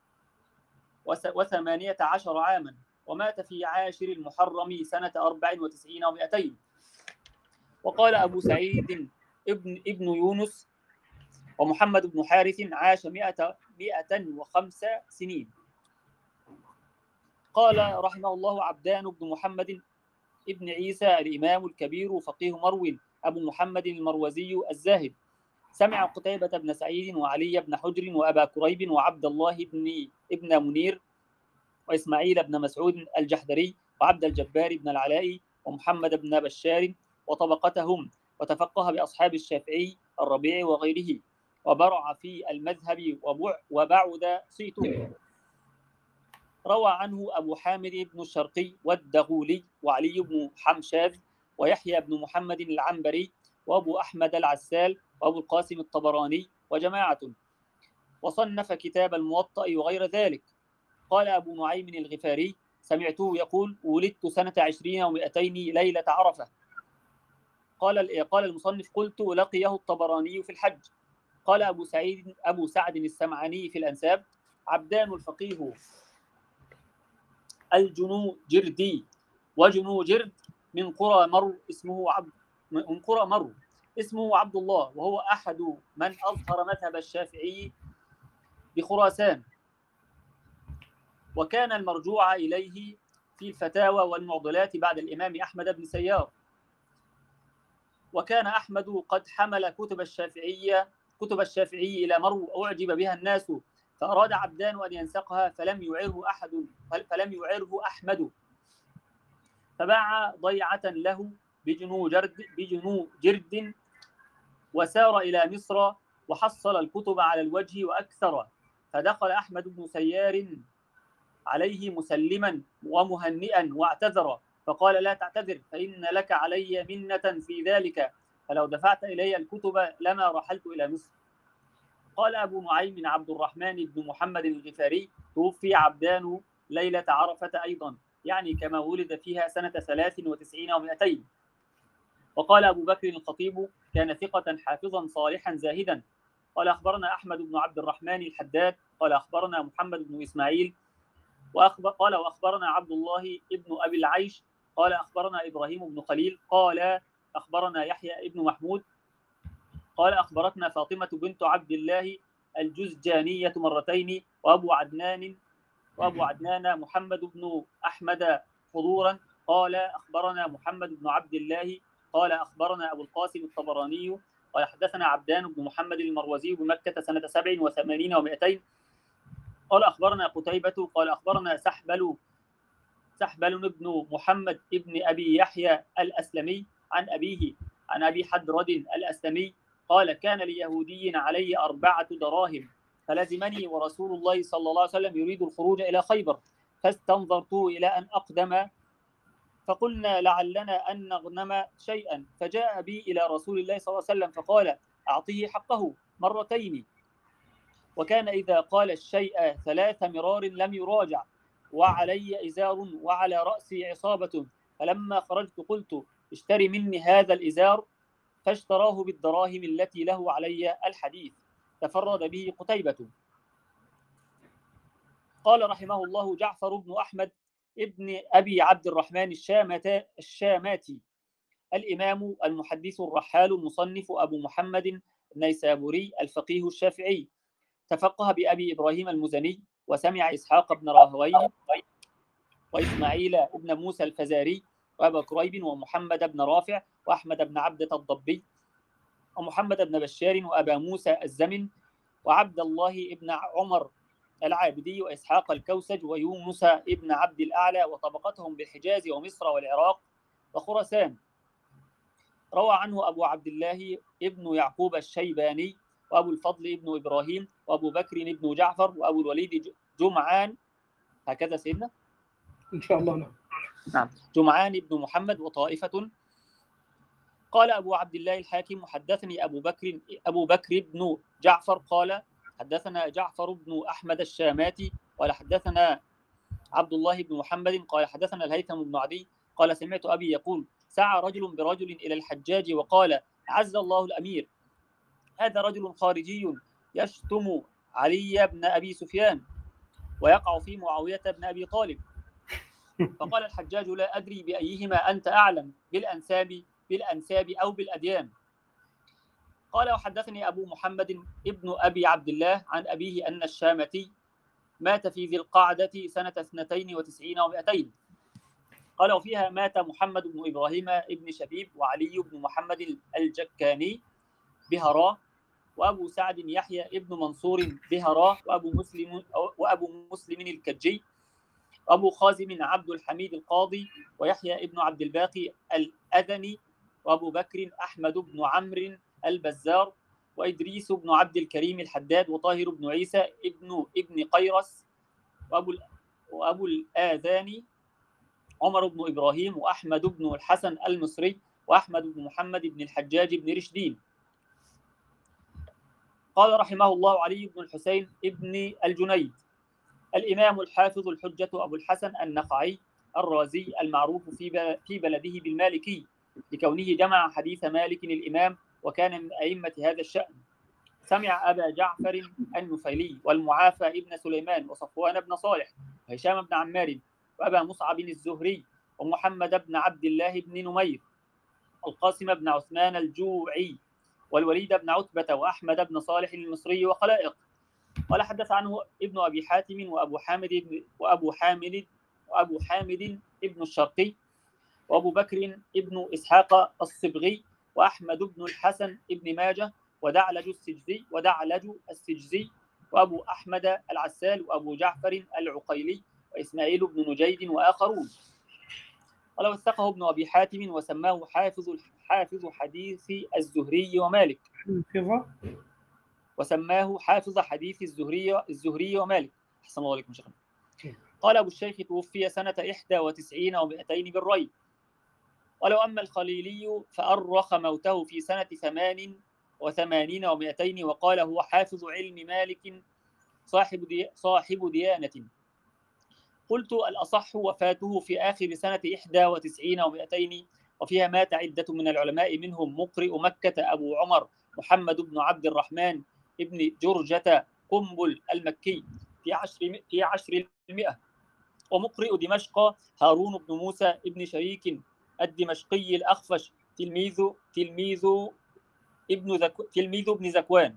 وثمانية عشر عاما ومات في عاشر المحرم سنة أربع وتسعين ومئتين. وقال أبو سعيد ابن, ابن يونس ومحمد بن حارث عاش مئة, مئة وخمس سنين. قال رحمه الله عبدان بن محمد ابن عيسى الإمام الكبير فقيه مرو أبو محمد المروزي الزاهد سمع قتيبة بن سعيد وعلي بن حجر وأبا كريب وعبد الله بن ابن منير وإسماعيل بن مسعود الجحدري وعبد الجبار بن العلاء ومحمد بن بشار وطبقتهم وتفقه بأصحاب الشافعي الربيع وغيره وبرع في المذهب وبعد صيته. روى عنه أبو حامد بن الشرقي والدغولي وعلي بن حمشاذ ويحيى بن محمد العنبري وأبو أحمد العسال وأبو القاسم الطبراني وجماعة، وصنف كتاب الموطأ وغير ذلك. قال أبو نعيم الغفاري سمعته يقول ولدت سنة عشرين ومئتين ليلة عرفة. قال قال المصنف قلت لقيه الطبراني في الحج. قال أبو سعيد أبو سعد السمعاني في الأنساب عبدان الفقيه الجنو جردي وجنو جرد من قرى مر اسمه عبد من قرى مر اسمه عبد الله، وهو أحد من أظهر مذهب الشافعي بخراسان، وكان المرجوع إليه في الفتاوى والمعضلات بعد الإمام أحمد بن سيار. وكان أحمد قد حمل كتب الشافعية كتب الشافعي إلى مرو أعجب بها الناس، فأراد عبدان أن ينسقها فلم يعره أحد فلم يعره أحمد، فباع ضيعة له بجنو جرد بجنو جرد وسار إلى مصر وحصل الكتب على الوجه وأكثر. فدخل أحمد بن سيار عليه مسلما ومهنئا واعتذر، فقال لا تعتذر فإن لك علي منة في ذلك، فلو دفعت إلي الكتب لما رحلت إلى مصر. قال أبو نعيم عبد الرحمن بن محمد الغفاري توفي عبدان ليلة عرفة أيضا، يعني كما ولد فيها سنة ثلاث وتسعين ومئتين. وقال أبو بكر الخطيب كان ثقة حافظا صالحا زاهدا. قال أخبرنا أحمد بن عبد الرحمن الحداد قال أخبرنا محمد بن إسماعيل وأخبر قال وأخبرنا عبد الله ابن أبي العيش قال أخبرنا إبراهيم بن خليل قال أخبرنا يحيى ابن محمود قال أخبرتنا فاطمة بنت عبد الله الجزجانية مرتين وأبو عدنان وأبو عدنان محمد بن أحمد حضورا قال أخبرنا محمد بن عبد الله قال أخبرنا أبو القاسم الطبراني قال حدثنا عبدان بن محمد المروزي بمكة سنة سبع وثمانين ومئتين قال أخبرنا قتيبة قال أخبرنا سحبل سحبل بن محمد ابن أبي يحيى الأسلمي عن أبيه عن أبي حدرد الأسلمي قال كان ليهودي علي أربعة دراهم فلزمني ورسول الله صلى الله عليه وسلم يريد الخروج إلى خيبر فاستنظرته إلى أن أقدم فقلنا لعلنا أن نغنم شيئا فجاء بي إلى رسول الله صلى الله عليه وسلم فقال أعطيه حقه مرتين وكان إذا قال الشيء ثلاث مرار لم يراجع وعلي إزار وعلى رأسي عصابة فلما خرجت قلت اشتري مني هذا الإزار فاشتراه بالدراهم التي له علي الحديث تفرد به قتيبة. قال رحمه الله جعفر بن أحمد ابن أبي عبد الرحمن الشاماتي الإمام المحدث الرحال المصنف أبو محمد النيسابوري الفقيه الشافعي تفقه بأبي إبراهيم المزني وسمع إسحاق بن راهويه وإسماعيل بن موسى الفزاري وأبا كريب ومحمد بن رافع وأحمد بن عبدة الضبي ومحمد بن بشار وأبا موسى الزمن وعبد الله بن عمر العابدي وإسحاق الكوسج ويونس ابن عبد الأعلى وطبقتهم بالحجاز ومصر والعراق وخراسان. روى عنه أبو عبد الله ابن يعقوب الشيباني وأبو الفضل ابن إبراهيم وأبو بكر ابن جعفر وأبو الوليد جمعان هكذا سيدنا إن شاء الله. نعم نعم جمعان ابن محمد وطائفة. قال أبو عبد الله الحاكم حدثني أبو بكر أبو بكر بن جعفر قال حدثنا جعفر بن أحمد الشاماتي قال حدثنا عبد الله بن محمد قال حدثنا الهيثم بن عدي قال سمعت أبي يقول سعى رجل برجل إلى الحجاج وقال عز الله الأمير هذا رجل خارجي يشتم علي بن أبي سفيان ويقع في معاوية بن أبي طالب. فقال الحجاج لا أدري بأيهما أنت أعلم بالأنساب بالأنساب أو بالأديان. قال وحدثني أبو محمد ابن أبي عبد الله عن أبيه أن الشامتي مات في ذي القعدة سنة اثنتين وتسعين ومئتين. قال وفيها مات محمد بن إبراهيم ابن شبيب وعلي بن محمد الجكاني بهراء وأبو سعد يحيى ابن منصور بهراء وأبو مسلم وأبو مسلم الكجي وأبو خازم عبد الحميد القاضي ويحيى ابن عبد الباقي الأذني وأبو بكر أحمد بن عمرو البزار وإدريس بن عبد الكريم الحداد وطاهر بن عيسى ابن ابن قيرس وأبو وأبو الآذاني عمر بن إبراهيم وأحمد بن الحسن المصري وأحمد بن محمد بن الحجاج بن رشدين. قال رحمه الله علي بن الحسين ابن الجنيد الإمام الحافظ الحجة أبو الحسن النخعي الرازي المعروف في في بلده بالمالكي لكونه جمع حديث مالك الإمام وكان من أئمة هذا الشأن. سمع أبا جعفر النفيلي والمعافى ابن سليمان وصفوان بن صالح وهشام بن عمار وأبا مصعب الزهري ومحمد بن عبد الله بن نمير القاسم بن عثمان الجوعي والوليد بن عتبة وأحمد بن صالح المصري وخلائق. قال حدث عنه ابن أبي حاتم وأبو حامد وأبو حامد وأبو حامد ابن الشرقي وأبو بكر ابن إسحاق الصبغي وأحمد بن الحسن ابن ماجه ودعلج السجزي ودعلج السجزي وأبو أحمد العسال وأبو جعفر العقيلي وإسماعيل بن نجيد وآخرون. قال وثقه ابن أبي حاتم وسماه حافظ حافظ حديث الزهري ومالك وسماه حافظ حديث الزهري الزهري ومالك. أحسن الله عليكم شيخنا. قال أبو الشيخ توفي سنة إحدى وتسعين ومئتين بالري. ولو أما الخليلي فأرخ موته في سنة ثمان وثمانين ومئتين وقال هو حافظ علم مالك صاحب دي صاحب ديانة. قلت الأصح وفاته في آخر سنة إحدى وتسعين ومئتين وفيها مات عدة من العلماء منهم مقرئ مكة أبو عمر محمد بن عبد الرحمن ابن جرجة قنبل المكي في عشر في عشر المئة ومقرئ دمشق هارون بن موسى ابن شريك الدمشقي الأخفش تلميذ تلميذ ابن ذك تلميذ ابن زكوان.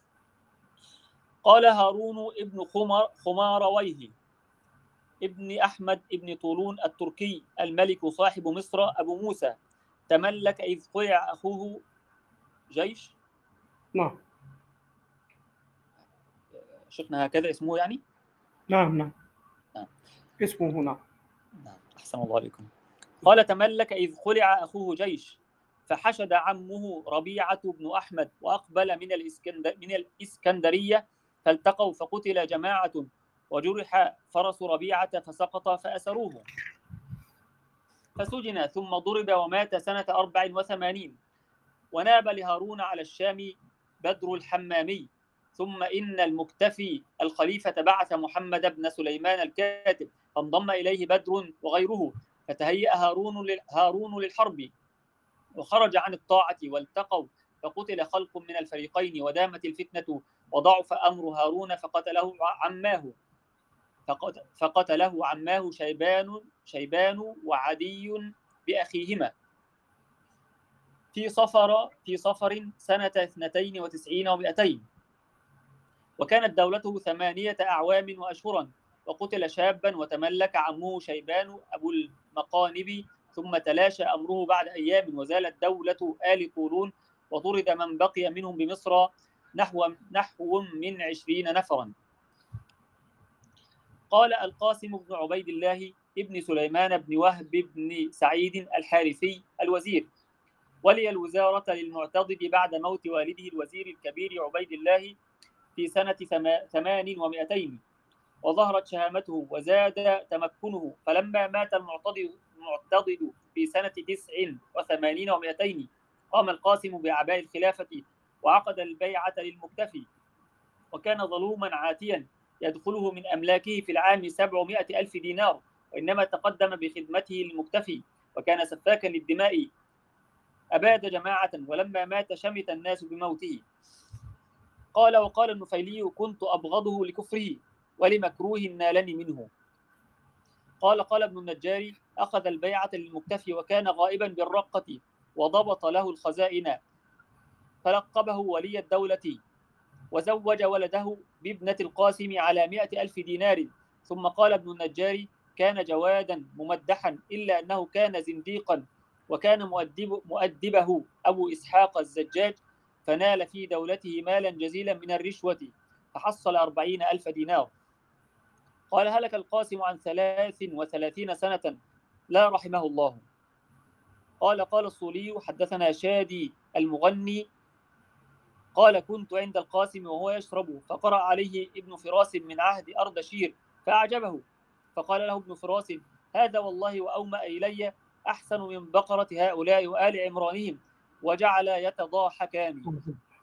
قال هارون ابن خمار خمارويه ابن أحمد ابن طولون التركي الملك صاحب مصر أبو موسى تملك إذ قيع أخوه جيش. نعم شفنا هكذا اسمه يعني. نعم نعم نعم اسمه نعم. نعم أحسن الله عليكم. قال تملك إذ خلع أخوه جيش، فحشد عمه ربيعة بن أحمد وأقبل من الإسكندر من الإسكندرية، فالتقوا فقتل جماعة، وجرح فرس ربيعة فسقط فأسروه، فسجن ثم ضرب ومات سنة أربع وثمانين. وناب لهارون على الشام بدر الحمامي. ثم إن المكتفي الخليفة بعث محمد بن سليمان الكاتب، فانضم إليه بدر وغيره، فتهيأ هارون هارون للحرب، وخرج عن الطاعة والتقوا، فقتل خلق من الفريقين، ودامت الفتنة وضعف أمر هارون، فقتله عماه فقتله عماه شيبان شيبان وعدي بأخيهما في صفر في صفر سنة اثنتين وتسعين ومئتين. وكانت دولته ثمانية أعوام وأشهرا، وقتل شابا وتملك عمه شيبان أبو المقانب، ثم تلاشى أمره بعد أيام، وزالت دولة آل قولون، وطرد من بقي منهم بمصر نحو نحو من عشرين نفرا. قال القاسم بن عبيد الله ابن سليمان بن وهب بن سعيد الحارثي الوزير، ولي الوزارة للمعتضد بعد موت والده الوزير الكبير عبيد الله في سنة ثمان ومئتين، وظهرت شهامته وزاد تمكنه، فلما مات المعتضد المعتضد في سنة تسع وثمانين ومئتين قام القاسم بأعباء الخلافة وعقد البيعة للمكتفي، وكان ظلوما عاتيا يدخله من أملاكه في العام سبعمائة ألف دينار، وإنما تقدم بخدمته للمكتفي، وكان سفاكا للدماء، أباد جماعة، ولما مات شمت الناس بموته. قال وقال النفيلي كنت أبغضه لكفره ولمكروه نالني منه. قال قال ابن النجار أخذ البيعة للمكتفي وكان غائبا بالرقة، وضبط له الخزائن، فلقبه ولي الدولة، وزوج ولده بابنة القاسم على مئة ألف دينار. ثم قال ابن النجار كان جوادا ممدحا، إلا أنه كان زنديقا، وكان مؤدب مؤدبه أبو إسحاق الزجاج، فنال في دولته مالا جزيلا من الرشوة، فحصل أربعين ألف دينار. قال هلك القاسم عن ثلاث وثلاثين سنة لا رحمه الله. قال قال الصولي حدثنا شادي المغني قال كنت عند القاسم وهو يشرب، فقرأ عليه ابن فراس من عهد أردشير فأعجبه، فقال له ابن فراس هذا والله وأومأ إلي أحسن من بقرة هؤلاء وآل عمرانهم، وجعل يتضاحكان.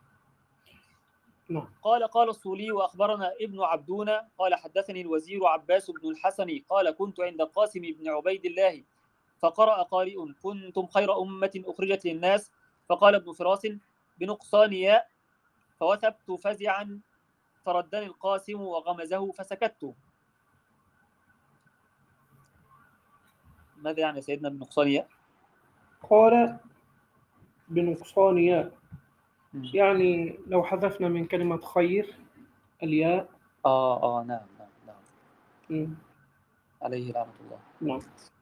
قال قال الصولي وأخبرنا ابن عبدون قال حدثني الوزير عباس بن الحسن قال كنت عند القاسم بن عبيد الله فقرأ قارئ كنتم خير أمة أخرجت للناس، فقال ابن فراس بنقصان ياء، فوثبت فزعا فردني القاسم وغمزه فسكت. ماذا يعني سيدنا بنقصان ياء؟ قال بنقصان ياء يعني لو حذفنا من كلمة خير الياء. آه آه نعم نعم نعم م. عليه لعنة الله. نعم.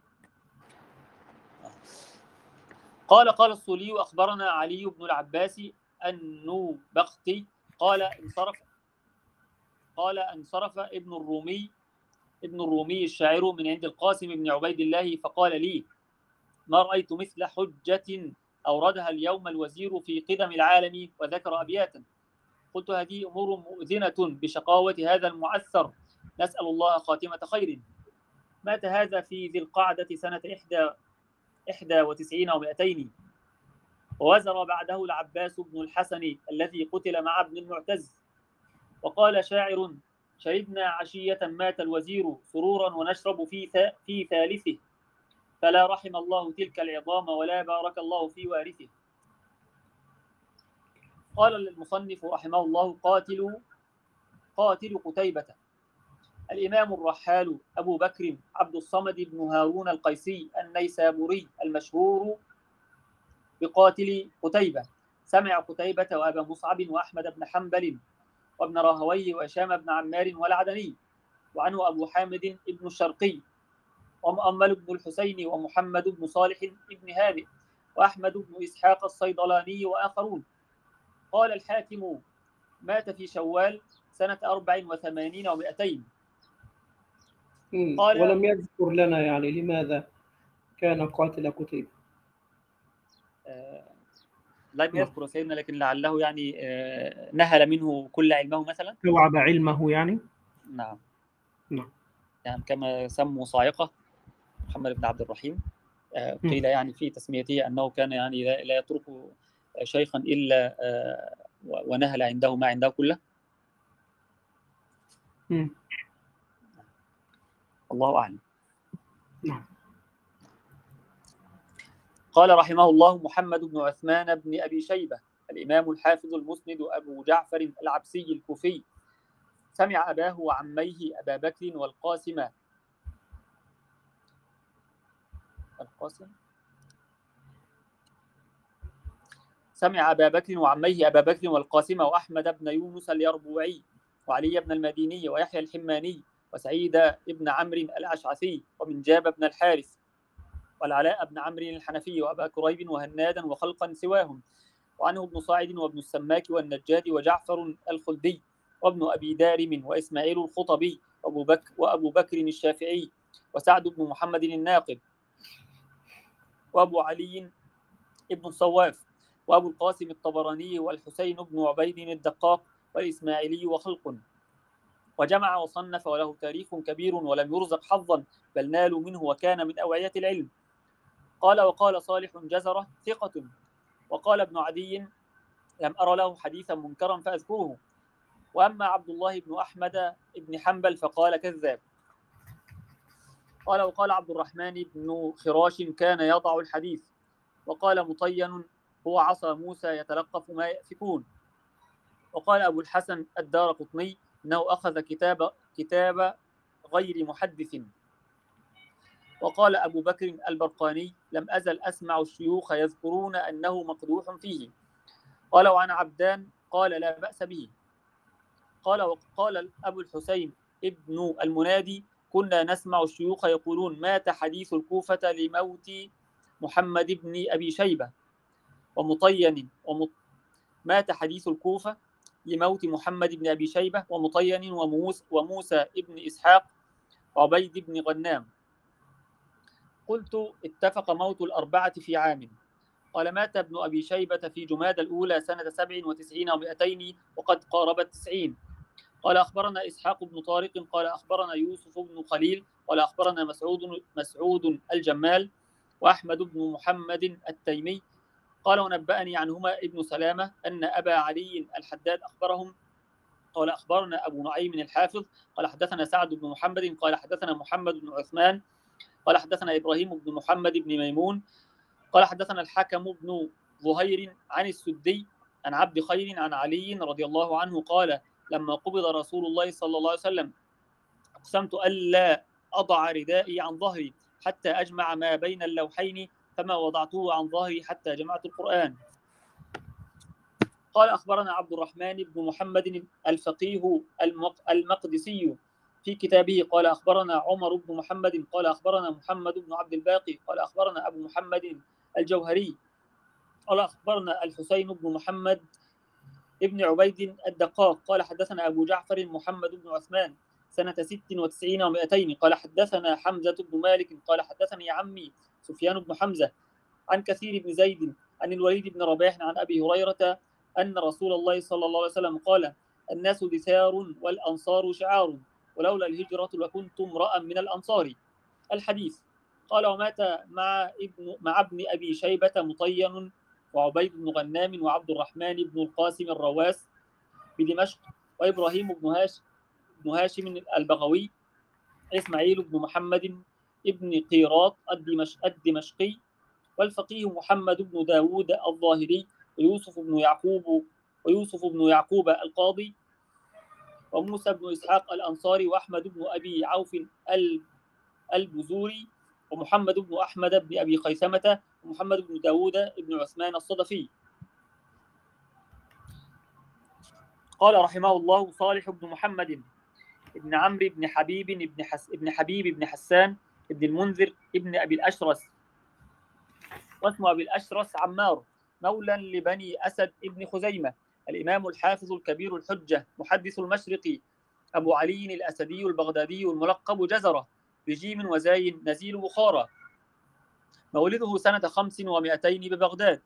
قال قال الصولي أخبرنا علي بن العباس النوبختي قال انصرف قال انصرف ابن الرومي ابن الرومي الشاعر من عند القاسم بن عبيد الله، فقال لي ما رأيت مثل حجة أوردها اليوم الوزير في قدم العالم، وذكر أبياتا. قلت هذه أمور مؤذنة بشقاوة هذا المعثر، نسأل الله خاتمة خير. مات هذا في ذي القعدة سنة إحدى إحدى وتسعين ومئتين، ووزر بعده العباس بن الحسن الذي قتل مع ابن المعتز. وقال شاعر شربنا عشية مات الوزير سرورا ونشرب في في ثالثه، فلا رحم الله تلك العظام ولا بارك الله في وارثه. قال المصنف رحمه الله قاتل قاتل قتيبة الإمام الرحال أبو بكر عبد الصمد بن هارون القيسي النيسابوري المشهور بقاتل قتيبة، سمع قتيبة وأبا مصعب وأحمد بن حنبل وابن راهويه وهشام بن عمار والعدني، وعنه أبو حامد بن الشرقي ومؤمل بن الحسين ومحمد بن صالح بن هانئ وأحمد بن إسحاق الصيدلاني وآخرون. قال الحاكم مات في شوال سنة أربع وثمانين ومئتين. قال ولم يذكر لنا يعني لماذا كان قاتل قتيبة. آه لم نعم. يذكر سيدنا، لكن لعله يعني آه نهل منه كل علمه مثلا. توعب علمه يعني. نعم نعم. يعني كما سموا صاعقة محمد بن عبد الرحيم، آه قيل يعني في تسميته أنه كان يعني لا, لا يترك شيخا إلا آه ونهل عنده ما عنده كله. م. الله أعلم. نعم. قال رحمه الله محمد بن عثمان بن أبي شيبة الإمام الحافظ المسند أبو جعفر العبسي الكوفي، سمع أباه وعميه أبا بكر والقاسم القاسم سمع أبا بكر وعميه أبا بكر والقاسم وأحمد بن يونس اليربوعي وعلي بن المديني ويحيى الحماني وسعيد بن عمرو الأشعثي ومنجاب بن الحارث والعلاء بن عمرو الحنفي وأبا كريب وهنادا وخلقا سواهم، وعنه ابن صاعد وابن السماك والنجاد وجعفر الخلدي وابن أبي دارم وإسماعيل الخطبي وأبو بكر, وأبو بكر الشافعي وسعد بن محمد الناقد وأبو علي ابن الصواف وأبو القاسم الطبراني والحسين بن عبيد الدقاق والإسماعيلي وخلق، وجمع وصنف وله تاريخ كبير ولم يرزق حظا بل نالوا منه وكان من أوعية العلم. قال وقال صالح جزرة ثقة، وقال ابن عدي لم أرى له حديثا منكرا فأذكره، وأما عبد الله بن أحمد بن حنبل فقال كذاب. قال وقال عبد الرحمن بن خراش كان يضع الحديث، وقال مطين هو عصا موسى يتلقف ما يأفكون، وقال أبو الحسن الدارقطني إنه أخذ كتاب كتاب غير محدث، وقال أبو بكر البرقاني لم أزل أسمع الشيوخ يذكرون أنه مقدوح فيه. قال وعن عبدان قال لا بأس به. قال وقال أبو الحسين ابن المنادي كنا نسمع الشيوخ يقولون مات حديث الكوفة لموت محمد بن أبي شيبة ومطين ومط... مات حديث الكوفة لموت محمد بن أبي شيبة ومطين وموسى, وموسى ابن إسحاق وعبيد بن غنام. قلت اتفق موت الأربعة في عام. قال مات ابن أبي شيبة في جماد الأولى سنة سبع وتسعين ومئتين وقد قاربت تسعين. قال أخبرنا إسحاق بن طارق قال أخبرنا يوسف بن خليل قال أخبرنا مسعود مسعود الجمال وأحمد بن محمد التيمي قال ونبأني عنهما ابن سلامة أن أبا علي الحداد أخبرهم قال أخبرنا أبو نعيم الحافظ قال حدثنا سعد بن محمد قال حدثنا محمد بن عثمان قال حدثنا إبراهيم بن محمد بن ميمون قال حدثنا الحكم بن ظهير عن السدي عن عبد خير عن علي رضي الله عنه قال لما قبض رسول الله صلى الله عليه وسلم أقسمت ألا أضع ردائي عن ظهري حتى أجمع ما بين اللوحين فما وضعته عن ظهري حتى جمعت القرآن. قال أخبرنا عبد الرحمن بن محمد الفقيه المقدسي في كتابه قال أخبرنا عمر بن محمد قال أخبرنا محمد بن عبد الباقي قال أخبرنا أبو محمد الجوهري قال أخبرنا الحسين بن محمد ابن عبيد الدقاق قال حدثنا أبو جعفر محمد بن عثمان سنة ست وتسعين ومئتين قال حدثنا حمزة بن مالك قال حدثني عمي سفيان بن حمزة عن كثير بن زيد عن الوليد بن رباح عن أبي هريرة أن رسول الله صلى الله عليه وسلم قال الناس دثار والأنصار شعار ولولا الهجرة لكنت امرأ من الأنصار. الحديث. قال ومات مع ابن مع ابن أبي شيبة مطين وعبيد بن غنام وعبد الرحمن بن القاسم الرواس بدمشق وإبراهيم بن هاشم بن هاشم البغوي إسماعيل بن محمد ابن قيراط الدمشقي والفقيه محمد بن داود الظاهري ويوسف بن يعقوب ويوسف بن يعقوب القاضي وموسى بن إسحاق الأنصاري وأحمد بن أبي عوف البزوري ومحمد بن أحمد بن أبي خيثمة ومحمد بن داود بن عثمان الصدفي. قال رحمه الله صالح بن محمد ابن عمرو بن حبيب بن حس ابن حبيب بن حسان ابن المنذر ابن أبي الأشرس واسمه أبي الأشرس عمار مولى لبني أسد ابن خزيمة الإمام الحافظ الكبير الحجة محدث المشرق أبو علي الأسدي البغدادي الملقب جزرة بجيم وزاي نزيل بخارى. مولده سنة خمس ومائتين ببغداد.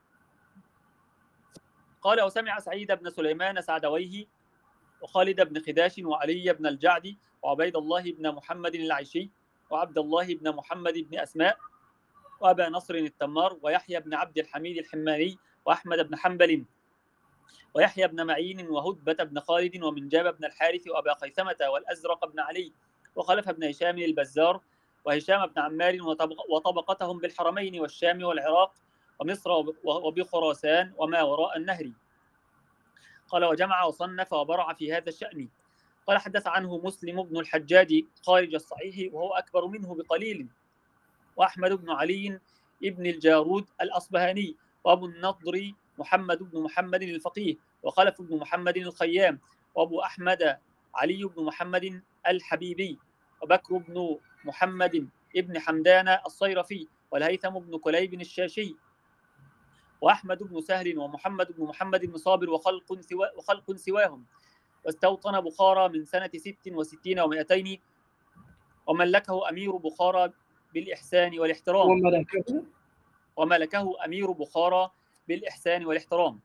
قال وسمع سعيد بن سليمان سعدويه وخالد بن خداش وعلي بن الجعد وعبيد الله بن محمد العيشي وعبد الله بن محمد بن أسماء وأبا نصر التمار ويحيى بن عبد الحميد الحماني وأحمد بن حنبل ويحيى بن معين وهدبة بن خالد ومنجاب بن الحارث وأبا خيثمة والأزرق بن علي وخلف بن هشام البزار وهشام بن عمار وطبقتهم بالحرمين والشام والعراق ومصر وبخراسان وما وراء النهر. قال وجمع وصنف وبرع في هذا الشأن. قال حدث عنه مسلم بن الحجاج خارج الصحيح وهو أكبر منه بقليل، وأحمد بن علي ابن الجارود الأصبهاني، وأبو النضر محمد بن محمد الفقيه، وخلف بن محمد الخيام، وأبو أحمد علي بن محمد الحبيبي، وبكر بن محمد ابن حمدان الصيرفي، والهيثم بن كليب الشاشي، وأحمد بن سهل ومحمد بن محمد بن صابر وخلق, سوا وخلق سواهم. واستوطن بخارى من سنة ست وستين ومائتين، وملكه أمير بخارى بالإحسان والاحترام وملكه وملكه أمير بخارى بالإحسان والاحترام.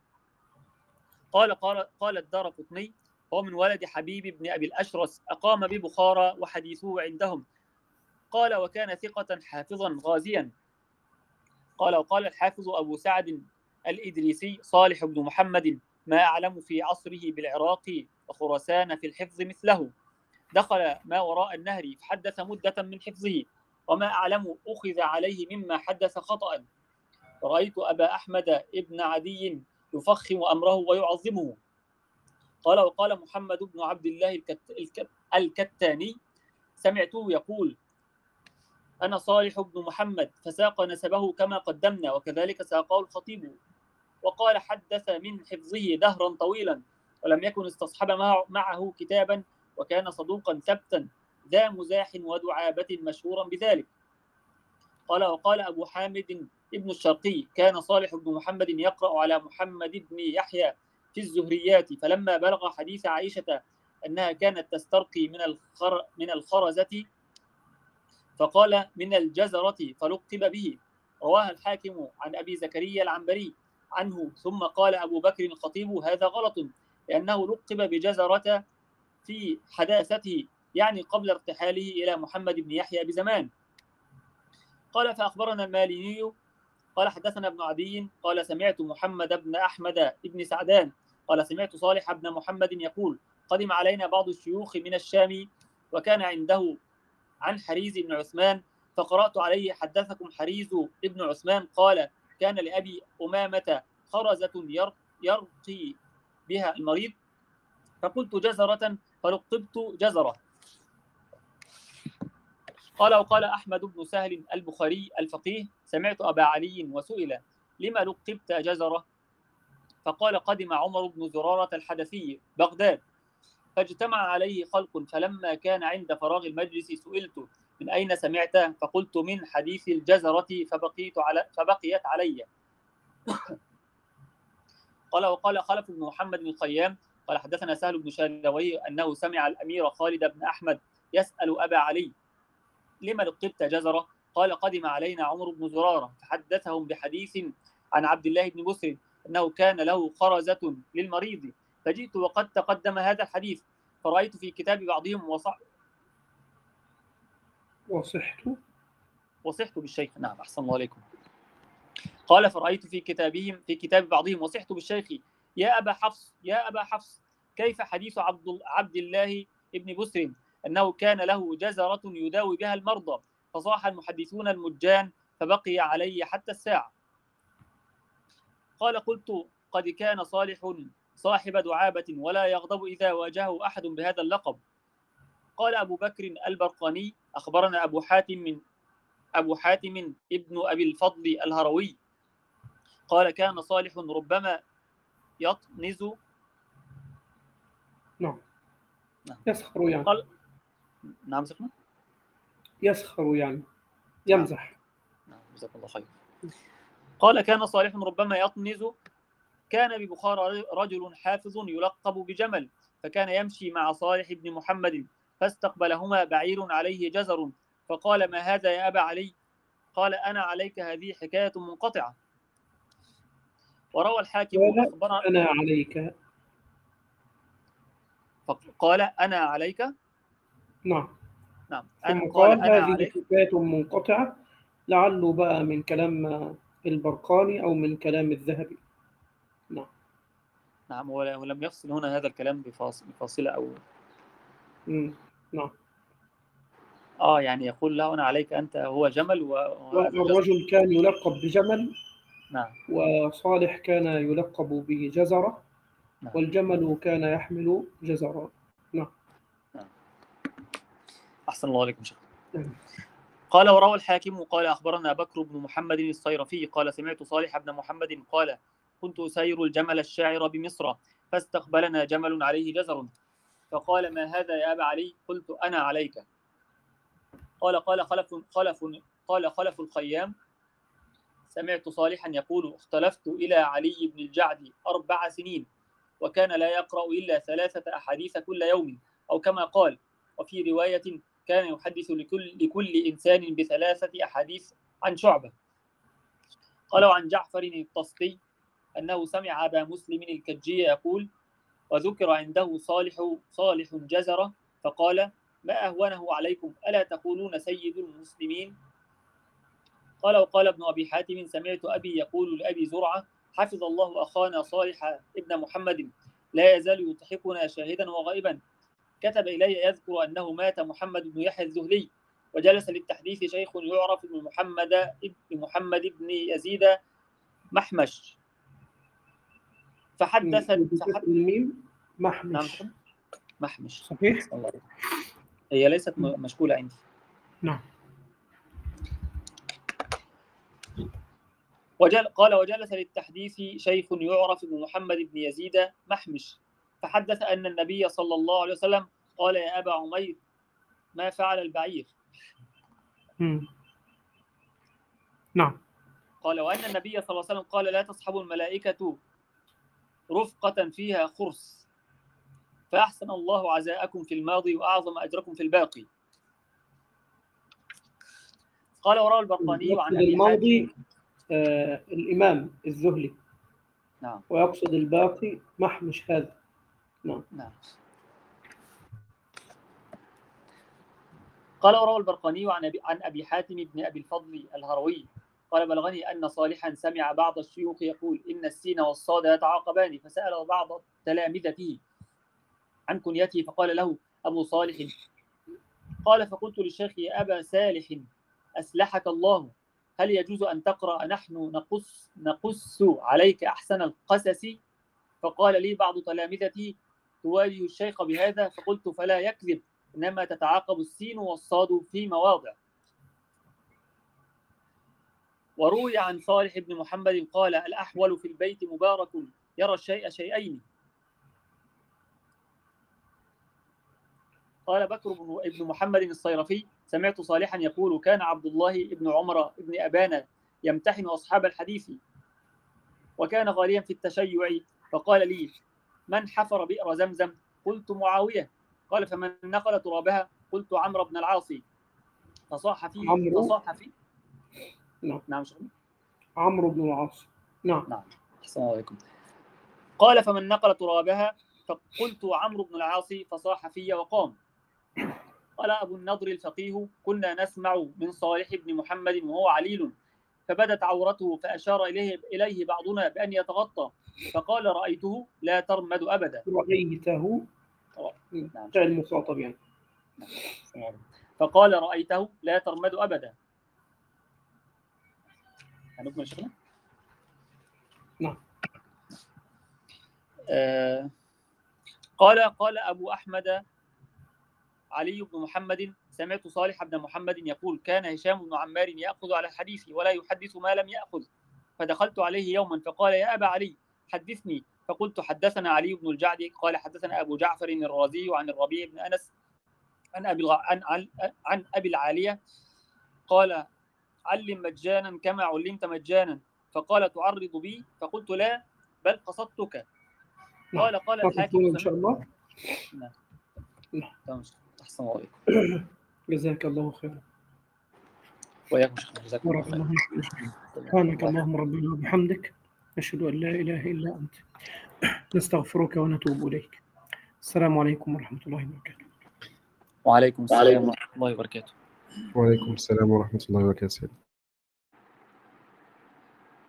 قال قال قال الدارقطني هو من ولد حبيب بن أبي الأشرس، أقام ببخارى وحديثه عندهم. قال وكان ثقة حافظا غازيا. قال وقال الحافظ أبو سعد الإدريسي صالح بن محمد ما أعلم في عصره بالعراق وخراسان في الحفظ مثله. دخل ما وراء النهر فحدث مدة من حفظه، وما أعلم أخذ عليه مما حدث خطأ. رأيت أبا أحمد ابن عدي يفخم أمره ويعظمه. قال وقال محمد بن عبد الله الكت... الكتاني سمعته يقول أنا صالح بن محمد، فساق نسبه كما قدمنا، وكذلك ساقه الخطيب. وقال حدث من حفظه دهرا طويلا، ولم يكن استصحب معه كتابا، وكان صدوقا ثبتا ذا مزاح ودعابة مشهورا بذلك. قال وقال أبو حامد ابن الشرقي كان صالح بن محمد يقرأ على محمد بن يحيى في الزهريات، فلما بلغ حديث عائشة أنها كانت تسترقي من الخر من الخرزة فقال من الجزرة فلقب به. رواها الحاكم عن أبي زكريا العنبري عنه. ثم قال أبو بكر الخطيب هذا غلط، لأنه لقب بجزرة في حداثته، يعني قبل ارتحاله إلى محمد بن يحيى بزمان. قال فأخبرنا الماليني قال حدثنا ابن عدي قال سمعت محمد بن أحمد بن سعدان قال سمعت صالح بن محمد يقول قدم علينا بعض الشيوخ من الشام، وكان عنده عن حريز بن عثمان، فقرأت عليه حدثكم حريز ابن عثمان قال كان لأبي أمامة خرزة يرقي بها المريض، فقلت جزرة فلقبت جزرة. قال وقال أحمد بن سهل البخاري الفقيه سمعت أبا علي وسئل لما لقبت جزرة، فقال قدم عمر بن زرارة الحدثي بغداد فاجتمع عليه خلق، فلما كان عند فراغ المجلس سئلت من أين سمعت، فقلت من حديث الجزرة فبقيت على فبقيت علي. قال وقال خلف بن محمد بن الخيام قال حدثنا سهل بن شاذوي أنه سمع الأمير خالد بن أحمد يسأل أبا علي لما لقبت جزرة، قال قدم علينا عمر بن زرارة فحدثهم بحديث عن عبد الله بن بسر أنه كان له خرزة للمريض، فجئت وقد تقدم هذا الحديث، فرأيت في كتاب بعضهم وصح وصحت وصحت بالشيخ. نعم أحسن الله عليكم. قال فرأيت في كتابهم في كتاب بعضهم وصحت بالشيخ يا أبا حفص يا أبا حفص كيف حديث عبد عبد الله ابن بسر أنه كان له جزرة يداوي بها المرضى، فصاح المحدثون المجان فبقي علي حتى الساعة. قال قلت قد كان صالح صاحب دعابة ولا يغضب إذا واجهه أحد بهذا اللقب. قال أبو بكر البرقاني أخبرنا أبو حاتم من أبو حاتم ابن أبي الفضل الهروي قال كان صالح ربما يطنز نعم نعم. يسخر يعني قال نعم سخنا يسخر يعني يمزح. نعم جزاك الله خير. قال كان صالح ربما يطنز. كان ببخارى رجل حافظ يلقب بجمل، فكان يمشي مع صالح بن محمد فاستقبلهما بعير عليه جزر، فقال: ما هذا يا أبا علي؟ قال: أنا عليك هذه حكاية منقطعة. وروى الحاكم أخبر أنا عليك. فقال: أنا عليك. نعم. نعم. ثم قال: قال أنا هذه عليك. حكاية منقطعة، لعله بقى من كلام البرقاني أو من كلام الذهبي. نعم. نعم. ولم يفصل هنا هذا الكلام بفاصلة أو مم. نعم. آه يعني يقول له: أنا عليك أنت هو جمل وهذا جزر. والرجل كان يلقب بجمل. نعم. وصالح كان يلقب بجزرة. نعم. والجمل كان يحمل جزرا. نعم. نعم. أحسن الله عليكم شيخ. نعم. قال: وروى الحاكم قال: أخبرنا بكر بن محمد الصيرفي قال: سمعت صالح بن محمد قال: كنت أسير الجمل الشاعر بمصر، فاستقبلنا جمل عليه جزر، فقال: ما هذا يا أبا علي؟ قلت: أنا عليك. قال: قال خلف خلف قال خلف الخيام: سمعت صالحا يقول: اختلفت إلى علي بن الجعد أربع سنين، وكان لا يقرأ إلا ثلاثة أحاديث كل يوم، أو كما قال. وفي رواية: كان يحدث لكل, لكل إنسان بثلاثة أحاديث عن شعبة. قالوا عن جعفر الطسطي أنه سمع أبا مسلم الكجي يقول: وذكر عنده صالح صالح جزرة، فقال: ما أهونه عليكم، ألا تقولون سيد المسلمين؟ قال: وقال ابن أبي حاتم: سمعت أبي يقول لأبي زرعة: حفظ الله أخانا صالح ابن محمد، لا يزال يضحكنا شاهدا وغائبا. كتب إلي يذكر أنه مات محمد بن يحيى الذهلي، وجلس للتحديث شيخ يعرف ابن محمد ابن محمد بن يزيد محمش، فحدث فحدث الميم محمش. نعم محمش صحيح. هي ليست مشكولة عندي. نعم. وجل قال: وجلس للتحديث شيخ يعرف ابن محمد بن يزيد محمش، فحدث أن النبي صلى الله عليه وسلم قال: يا أبا عمير، ما فعل البعير؟ مم. نعم. قال: وأن النبي صلى الله عليه وسلم قال: لا تصحب الملائكة رفقة فيها خرس، فأحسن الله عزاءكم في الماضي وأعظم أجركم في الباقي. قال: وروى البرقاني عن أبي الماضي حاتم آه الإمام الذهلي. نعم. ويقصد الباقي محمش هذا. نعم. نعم. قال: وروى البرقاني عن أبي, عن أبي حاتم بن أبي الفضل الهروي قال: بلغني أن صالحا سمع بعض الشيوخ يقول: إن السين والصاد يتعاقبان، فسأل بعض تلامذته عن كنيته، فقال له: أبو صالح. قال: فقلت للشيخ: يا أبا صالح أسلحك الله، هل يجوز أن تقرأ نحن نقص, نقص عليك أحسن القصص؟ فقال لي بعض تلامذتي: تواجه الشيخ بهذا؟ فقلت: فلا يكذب، إنما تتعاقب السين والصاد في مواضع. وروي عن صالح بن محمد قال: الأحول في البيت مبارك، يرى الشيء شيئين. قال بكر بن محمد الصيرفي: سمعت صالحا يقول: كان عبد الله بن عمر بن أبان يمتحن أصحاب الحديث، وكان غاليا في التشيع، فقال لي: من حفر بئر زمزم؟ قلت: معاوية. قال: فمن نقل ترابها؟ قلت: عمرو بن العاص. فصاح فيه عمرو. فصاح فيه نعم. نعم شغل. عمرو بن العاص. نعم. نعم. السلام عليكم. قال: فمن نقل ترابها؟ فقلت: عمرو بن العاص. فصاح في وقام. قال أبو النضر الفقيه: كنا نسمع من صالح بن محمد وهو عليل، فبدت عورته، فأشار إليه, إليه بعضنا بأن يتغطى، فقال: رأيته لا ترمد أبدا. رأيته. نعم. المخاطب يعني. نعم. فقال: رأيته لا ترمد أبدا. هنكمل شيخنا؟ نعم. آه قال قال أبو أحمد علي بن محمد: سمعت صالح بن محمد يقول: كان هشام بن عمار يأخذ على الحديث ولا يحدث ما لم يأخذ، فدخلت عليه يوما فقال: يا أبا علي، حدثني. فقلت: حدثنا علي بن الجعد. قال: حدثنا أبو جعفر الرازي عن الربيع بن أنس عن أبي عن, عن, عن أبي العالية قال: علم مجانا كما علمت مجانا. فقال: تعرض بي؟ فقلت: لا، بل قصدتك. قال: قال الحاكم: إن شاء الله. نعم. نعم. أحسن الله عليكم. جزاك الله خيرا. وإياكم شيخنا، جزاكم الله بارك خير. الله فيك. سبحانك اللهم ربنا وبحمدك، نشهد أن لا إله إلا أنت، نستغفرك ونتوب إليك. السلام عليكم ورحمة الله وبركاته. وعليكم السلام ورحمة الله وبركاته. وعليكم السلام ورحمة الله وبركاته.